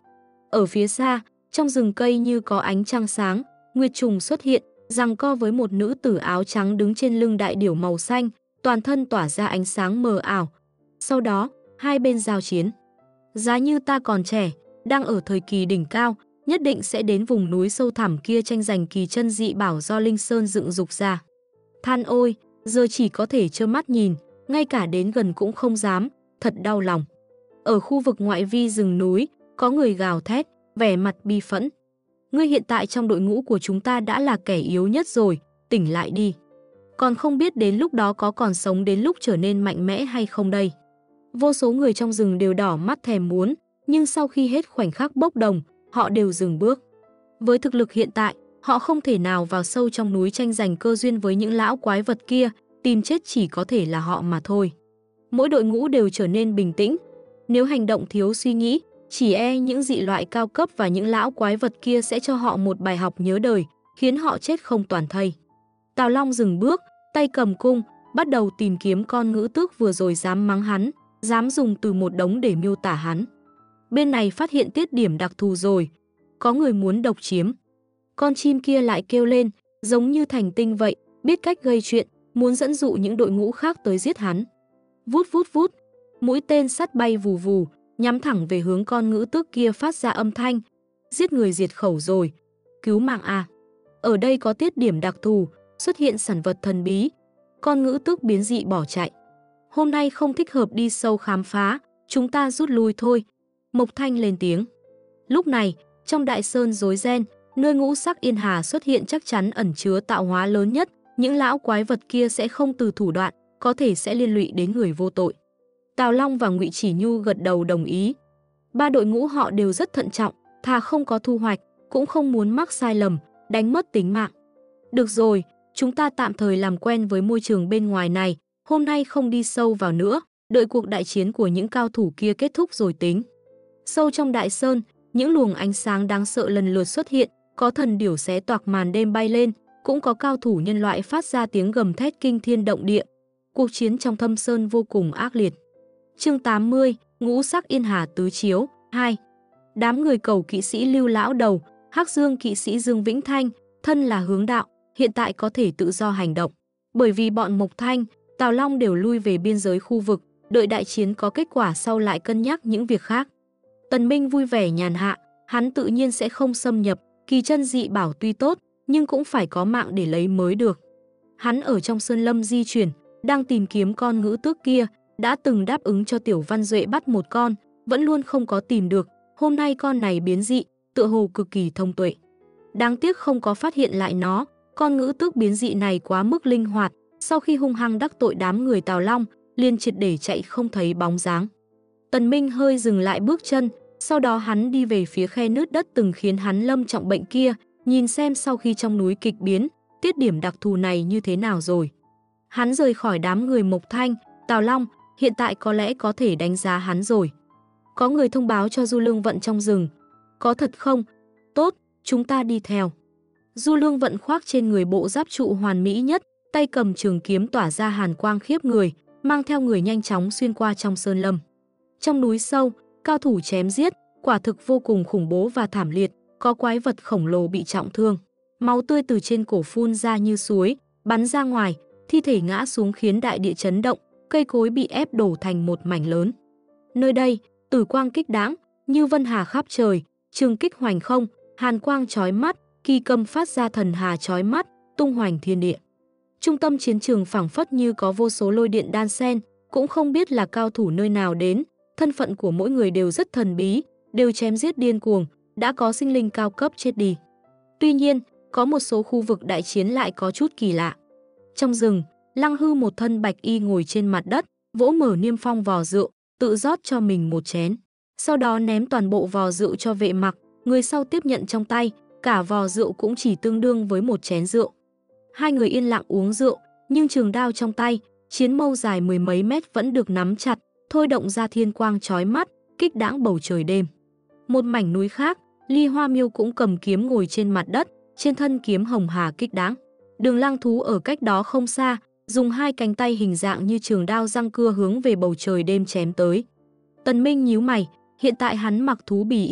Ở phía xa, trong rừng cây như có ánh trăng sáng, Nguyệt Trùng xuất hiện, giằng co với một nữ tử áo trắng đứng trên lưng đại điểu màu xanh, toàn thân tỏa ra ánh sáng mờ ảo. Sau đó, hai bên giao chiến. Giá như ta còn trẻ, đang ở thời kỳ đỉnh cao, nhất định sẽ đến vùng núi sâu thẳm kia tranh giành kỳ chân dị bảo do Linh Sơn dựng dục ra. Than ôi, giờ chỉ có thể trơ mắt nhìn, ngay cả đến gần cũng không dám, thật đau lòng. Ở khu vực ngoại vi rừng núi, có người gào thét, vẻ mặt bi phẫn. Ngươi hiện tại trong đội ngũ của chúng ta đã là kẻ yếu nhất rồi, tỉnh lại đi. Còn không biết đến lúc đó có còn sống đến lúc trở nên mạnh mẽ hay không đây. Vô số người trong rừng đều đỏ mắt thèm muốn, nhưng sau khi hết khoảnh khắc bốc đồng, họ đều dừng bước. Với thực lực hiện tại, họ không thể nào vào sâu trong núi tranh giành cơ duyên với những lão quái vật kia, tìm chết chỉ có thể là họ mà thôi. Mỗi đội ngũ đều trở nên bình tĩnh. Nếu hành động thiếu suy nghĩ, chỉ e những dị loại cao cấp và những lão quái vật kia sẽ cho họ một bài học nhớ đời, khiến họ chết không toàn thây. Tào Long dừng bước, tay cầm cung, bắt đầu tìm kiếm con ngữ tước vừa rồi dám mắng hắn, dám dùng từ một đống để miêu tả hắn. Bên này phát hiện tiết điểm đặc thù rồi, có người muốn độc chiếm. Con chim kia lại kêu lên, giống như thành tinh vậy, biết cách gây chuyện, muốn dẫn dụ những đội ngũ khác tới giết hắn. Vút vút vút, mũi tên sắt bay vù vù, nhắm thẳng về hướng con ngữ tước kia phát ra âm thanh. Giết người diệt khẩu rồi, cứu mạng à. Ở đây có tiết điểm đặc thù, xuất hiện sản vật thần bí. Con ngữ tước biến dị bỏ chạy. Hôm nay không thích hợp đi sâu khám phá, chúng ta rút lui thôi. Mộc Thanh lên tiếng. Lúc này, trong đại sơn rối ren, nơi ngũ sắc yên hà xuất hiện chắc chắn ẩn chứa tạo hóa lớn nhất. Những lão quái vật kia sẽ không từ thủ đoạn, có thể sẽ liên lụy đến người vô tội. Tào Long và Ngụy Chỉ Nhu gật đầu đồng ý. Ba đội ngũ họ đều rất thận trọng, thà không có thu hoạch, cũng không muốn mắc sai lầm, đánh mất tính mạng. Được rồi, chúng ta tạm thời làm quen với môi trường bên ngoài này, hôm nay không đi sâu vào nữa, đợi cuộc đại chiến của những cao thủ kia kết thúc rồi tính. Sâu trong đại sơn, những luồng ánh sáng đáng sợ lần lượt xuất hiện, có thần điểu xé toạc màn đêm bay lên, cũng có cao thủ nhân loại phát ra tiếng gầm thét kinh thiên động địa. Cuộc chiến trong thâm sơn vô cùng ác liệt. Chương 80, Ngũ sắc yên hà tứ chiếu 2. Đám người Cầu kỵ sĩ Lưu Lão Đầu, Hắc Dương kỵ sĩ Dương Vĩnh Thanh, thân là hướng đạo, hiện tại có thể tự do hành động. Bởi vì bọn Mộc Thanh, Tào Long đều lui về biên giới khu vực, đợi đại chiến có kết quả sau lại cân nhắc những việc khác. Tần Minh vui vẻ nhàn hạ, hắn tự nhiên sẽ không xâm nhập, kỳ chân dị bảo tuy tốt, nhưng cũng phải có mạng để lấy mới được. Hắn ở trong sơn lâm di chuyển, đang tìm kiếm con ngữ tước kia, đã từng đáp ứng cho Tiểu Văn Duệ bắt một con, vẫn luôn không có tìm được, hôm nay con này biến dị, tựa hồ cực kỳ thông tuệ. Đáng tiếc không có phát hiện lại nó, con ngữ tước biến dị này quá mức linh hoạt, sau khi hung hăng đắc tội đám người Tào Long, liền triệt để chạy không thấy bóng dáng. Tần Minh hơi dừng lại bước chân, sau đó hắn đi về phía khe nứt đất từng khiến hắn lâm trọng bệnh kia, nhìn xem sau khi trong núi kịch biến, tiết điểm đặc thù này như thế nào rồi. Hắn rời khỏi đám người Mộc Thanh, Tào Long, hiện tại có lẽ có thể đánh giá hắn rồi. Có người thông báo cho Du Lương Vận trong rừng. Có thật không? Tốt, chúng ta đi theo. Du Lương Vận khoác trên người bộ giáp trụ hoàn mỹ nhất, tay cầm trường kiếm tỏa ra hàn quang khiếp người, mang theo người nhanh chóng xuyên qua trong sơn lâm. Trong núi sâu, cao thủ chém giết, quả thực vô cùng khủng bố và thảm liệt, có quái vật khổng lồ bị trọng thương. Máu tươi từ trên cổ phun ra như suối, bắn ra ngoài, thi thể ngã xuống khiến đại địa chấn động, cây cối bị ép đổ thành một mảnh lớn. Nơi đây, tử quang kích đãng, như vân hà khắp trời, trường kích hoành không, hàn quang chói mắt, kỳ cầm phát ra thần hà chói mắt, tung hoành thiên địa. Trung tâm chiến trường phảng phất như có vô số lôi điện đan xen, cũng không biết là cao thủ nơi nào đến, thân phận của mỗi người đều rất thần bí, đều chém giết điên cuồng, đã có sinh linh cao cấp chết đi. Tuy nhiên, có một số khu vực đại chiến lại có chút kỳ lạ. Trong rừng, Lăng Hư một thân bạch y ngồi trên mặt đất, vỗ mở niêm phong vò rượu, tự rót cho mình một chén. Sau đó ném toàn bộ vò rượu cho Vệ Mặc, người sau tiếp nhận trong tay, cả vò rượu cũng chỉ tương đương với một chén rượu. Hai người yên lặng uống rượu, nhưng trường đao trong tay, chiến mâu dài mười mấy mét vẫn được nắm chặt, thôi động ra thiên quang chói mắt, kích đãng bầu trời đêm. Một mảnh núi khác, Ly Hoa Miêu cũng cầm kiếm ngồi trên mặt đất, trên thân kiếm hồng hà kích đãng. Đường Lang Thú ở cách đó không xa, dùng hai cánh tay hình dạng như trường đao răng cưa hướng về bầu trời đêm chém tới. Tần Minh nhíu mày, hiện tại hắn mặc thú bì y,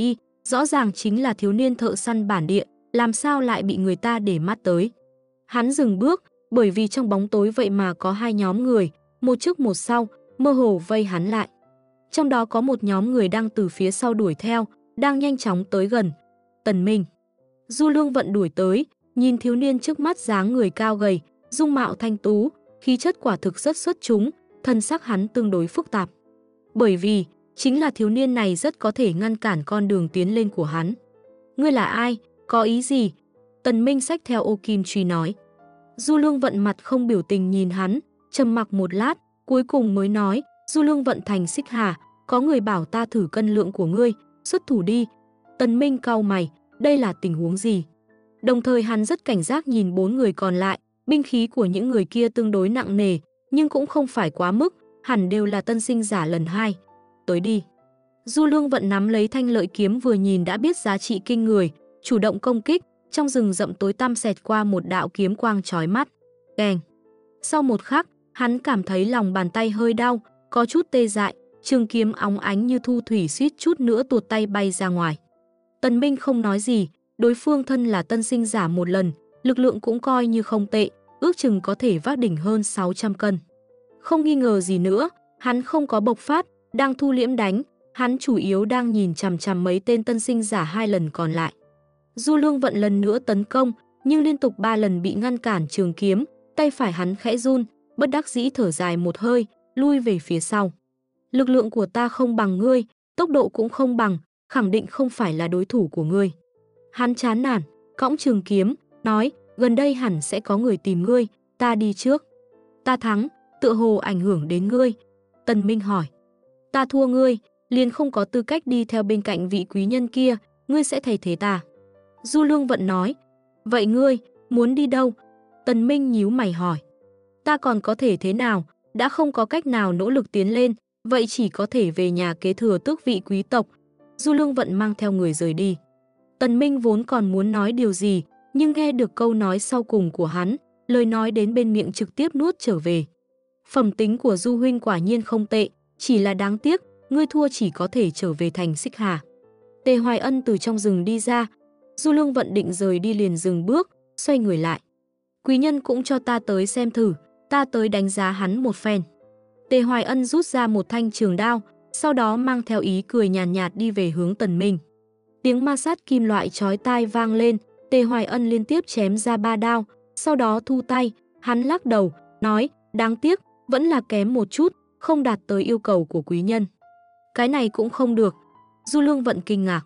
Rõ ràng chính là thiếu niên thợ săn bản địa, làm sao lại bị người ta để mắt tới. Hắn dừng bước, bởi vì trong bóng tối vậy mà có hai nhóm người, một trước một sau, mơ hồ vây hắn lại. Trong đó có một nhóm người đang từ phía sau đuổi theo, đang nhanh chóng tới gần. Tần Minh. Du Lương Vận đuổi tới, nhìn thiếu niên trước mắt dáng người cao gầy, dung mạo thanh tú, khí chất quả thực rất xuất chúng, thân sắc hắn tương đối phức tạp. Bởi vì, chính là thiếu niên này rất có thể ngăn cản con đường tiến lên của hắn. Ngươi là ai? Có ý gì? Tần Minh xách theo ô kim truy nói. Du Lương Vận mặt không biểu tình nhìn hắn, trầm mặc một lát, cuối cùng mới nói, Du Lương Vận thành Xích Hà, có người bảo ta thử cân lượng của ngươi, xuất thủ đi. Tần Minh cau mày, đây là tình huống gì? Đồng thời hắn rất cảnh giác nhìn bốn người còn lại, binh khí của những người kia tương đối nặng nề, nhưng cũng không phải quá mức, hẳn đều là tân sinh giả lần 2. Tới đi. Du Lương Vận nắm lấy thanh lợi kiếm vừa nhìn đã biết giá trị kinh người, chủ động công kích, trong rừng rậm tối tăm xẹt qua một đạo kiếm quang chói mắt. Keng. Sau một khắc, hắn cảm thấy lòng bàn tay hơi đau, có chút tê dại, trường kiếm óng ánh như thu thủy suýt chút nữa tuột tay bay ra ngoài. Tần Minh không nói gì, đối phương thân là tân sinh giả một lần, lực lượng cũng coi như không tệ, ước chừng có thể vác đỉnh hơn 600 cân. Không nghi ngờ gì nữa, hắn không có bộc phát, đang thu liễm đánh, hắn chủ yếu đang nhìn chằm chằm mấy tên tân sinh giả 2 lần còn lại. Du Lương Vận lần nữa tấn công, nhưng liên tục 3 lần bị ngăn cản trường kiếm, tay phải hắn khẽ run, bất đắc dĩ thở dài một hơi, lui về phía sau. Lực lượng của ta không bằng ngươi, tốc độ cũng không bằng, khẳng định không phải là đối thủ của ngươi. Hắn chán nản, cõng trường kiếm, nói, gần đây hẳn sẽ có người tìm ngươi, ta đi trước. Ta thắng, tựa hồ ảnh hưởng đến ngươi. Tần Minh hỏi, ta thua ngươi, liền không có tư cách đi theo bên cạnh vị quý nhân kia, ngươi sẽ thay thế ta. Du Lương Vận nói, vậy ngươi, muốn đi đâu? Tần Minh nhíu mày hỏi, ta còn có thể thế nào, đã không có cách nào nỗ lực tiến lên, vậy chỉ có thể về nhà kế thừa tước vị quý tộc. Du Lương Vận mang theo người rời đi. Tần Minh vốn còn muốn nói điều gì, nhưng nghe được câu nói sau cùng của hắn, lời nói đến bên miệng trực tiếp nuốt trở về. Phẩm tính của Du huynh quả nhiên không tệ, chỉ là đáng tiếc, ngươi thua chỉ có thể trở về thành Xích Hà. Tề Hoài Ân từ trong rừng đi ra, Du Lương Vận định rời đi liền dừng bước, xoay người lại. Quý nhân cũng cho ta tới xem thử, ta tới đánh giá hắn một phen. Tề Hoài Ân rút ra một thanh trường đao, sau đó mang theo ý cười nhàn nhạt đi về hướng Tần Minh. Tiếng ma sát kim loại chói tai vang lên, Tề Hoài Ân liên tiếp chém ra 3 đao, sau đó thu tay, hắn lắc đầu, nói, đáng tiếc, vẫn là kém một chút, không đạt tới yêu cầu của quý nhân. Cái này cũng không được. Du Lương Vận kinh ngạc.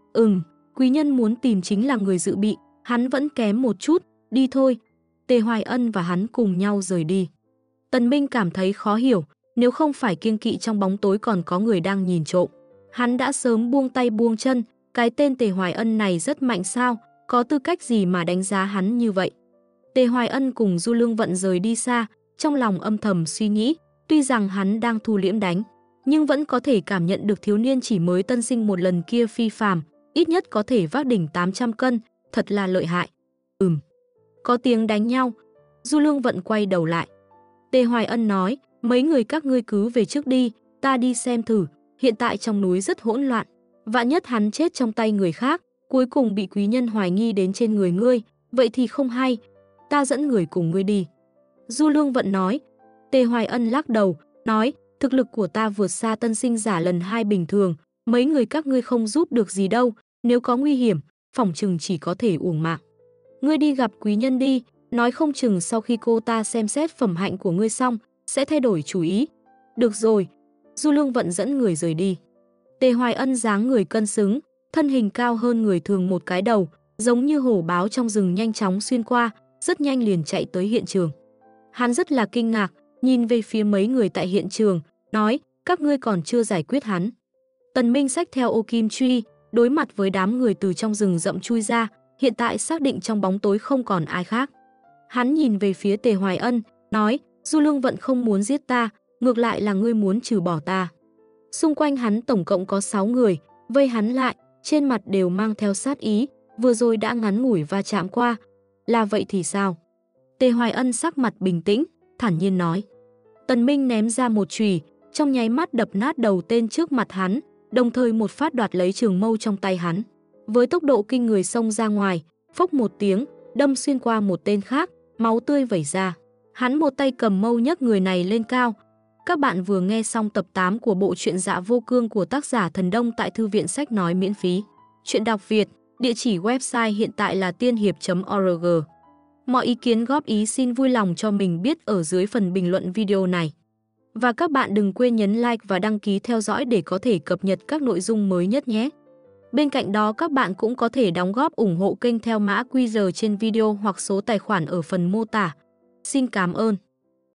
Quý nhân muốn tìm chính là người dự bị, hắn vẫn kém một chút, đi thôi. Tề Hoài Ân và hắn cùng nhau rời đi. Tần Minh cảm thấy khó hiểu, nếu không phải kiêng kỵ trong bóng tối còn có người đang nhìn trộm. Hắn đã sớm buông tay buông chân, cái tên Tề Hoài Ân này rất mạnh sao, có tư cách gì mà đánh giá hắn như vậy. Tề Hoài Ân cùng Du Lương Vận rời đi xa, trong lòng âm thầm suy nghĩ, tuy rằng hắn đang thu liễm đánh, nhưng vẫn có thể cảm nhận được thiếu niên chỉ mới tân sinh một lần kia phi phàm, ít nhất có thể vác đỉnh 800 cân, thật là lợi hại. Có tiếng đánh nhau, Du Lương Vận quay đầu lại. Tề Hoài Ân nói, mấy người các ngươi cứ về trước đi, ta đi xem thử, hiện tại trong núi rất hỗn loạn. Vạn nhất hắn chết trong tay người khác, cuối cùng bị quý nhân hoài nghi đến trên người ngươi, vậy thì không hay, ta dẫn người cùng ngươi đi. Du Lương Vận nói. Tề Hoài Ân lắc đầu, nói, thực lực của ta vượt xa tân sinh giả lần 2 bình thường, mấy người các ngươi không giúp được gì đâu, nếu có nguy hiểm, phỏng chừng chỉ có thể uổng mạng. Ngươi đi gặp quý nhân đi, nói không chừng sau khi cô ta xem xét phẩm hạnh của ngươi xong, sẽ thay đổi chủ ý. Được rồi. Du Lương Vận dẫn người rời đi. Tề Hoài Ân dáng người cân xứng, thân hình cao hơn người thường một cái đầu, giống như hổ báo trong rừng nhanh chóng xuyên qua, rất nhanh liền chạy tới hiện trường. Hắn rất là kinh ngạc, nhìn về phía mấy người tại hiện trường, nói, các ngươi còn chưa giải quyết hắn. Tần Minh xách theo ô kim truy, đối mặt với đám người từ trong rừng rậm chui ra, hiện tại xác định trong bóng tối không còn ai khác. Hắn nhìn về phía Tề Hoài Ân, nói, Du Lương Vận không muốn giết ta, ngược lại là ngươi muốn trừ bỏ ta. Xung quanh hắn tổng cộng có 6 người, vây hắn lại, trên mặt đều mang theo sát ý, vừa rồi đã ngắn ngủi va chạm qua. Là vậy thì sao? Tề Hoài Ân sắc mặt bình tĩnh, thản nhiên nói. Tần Minh ném ra một chùy, trong nháy mắt đập nát đầu tên trước mặt hắn, đồng thời một phát đoạt lấy trường mâu trong tay hắn. Với tốc độ kinh người xông ra ngoài, phốc một tiếng, đâm xuyên qua một tên khác, máu tươi vẩy ra. Hắn một tay cầm mâu nhấc người này lên cao. Các bạn vừa nghe xong tập 8 của bộ truyện Dạ Vô Cương của tác giả Thần Đông tại Thư viện Sách Nói miễn phí. Truyện đọc Việt, địa chỉ website hiện tại là tiên hiệp.org. Mọi ý kiến góp ý xin vui lòng cho mình biết ở dưới phần bình luận video này. Và các bạn đừng quên nhấn like và đăng ký theo dõi để có thể cập nhật các nội dung mới nhất nhé. Bên cạnh đó các bạn cũng có thể đóng góp ủng hộ kênh theo mã QR trên video hoặc số tài khoản ở phần mô tả. Xin cảm ơn.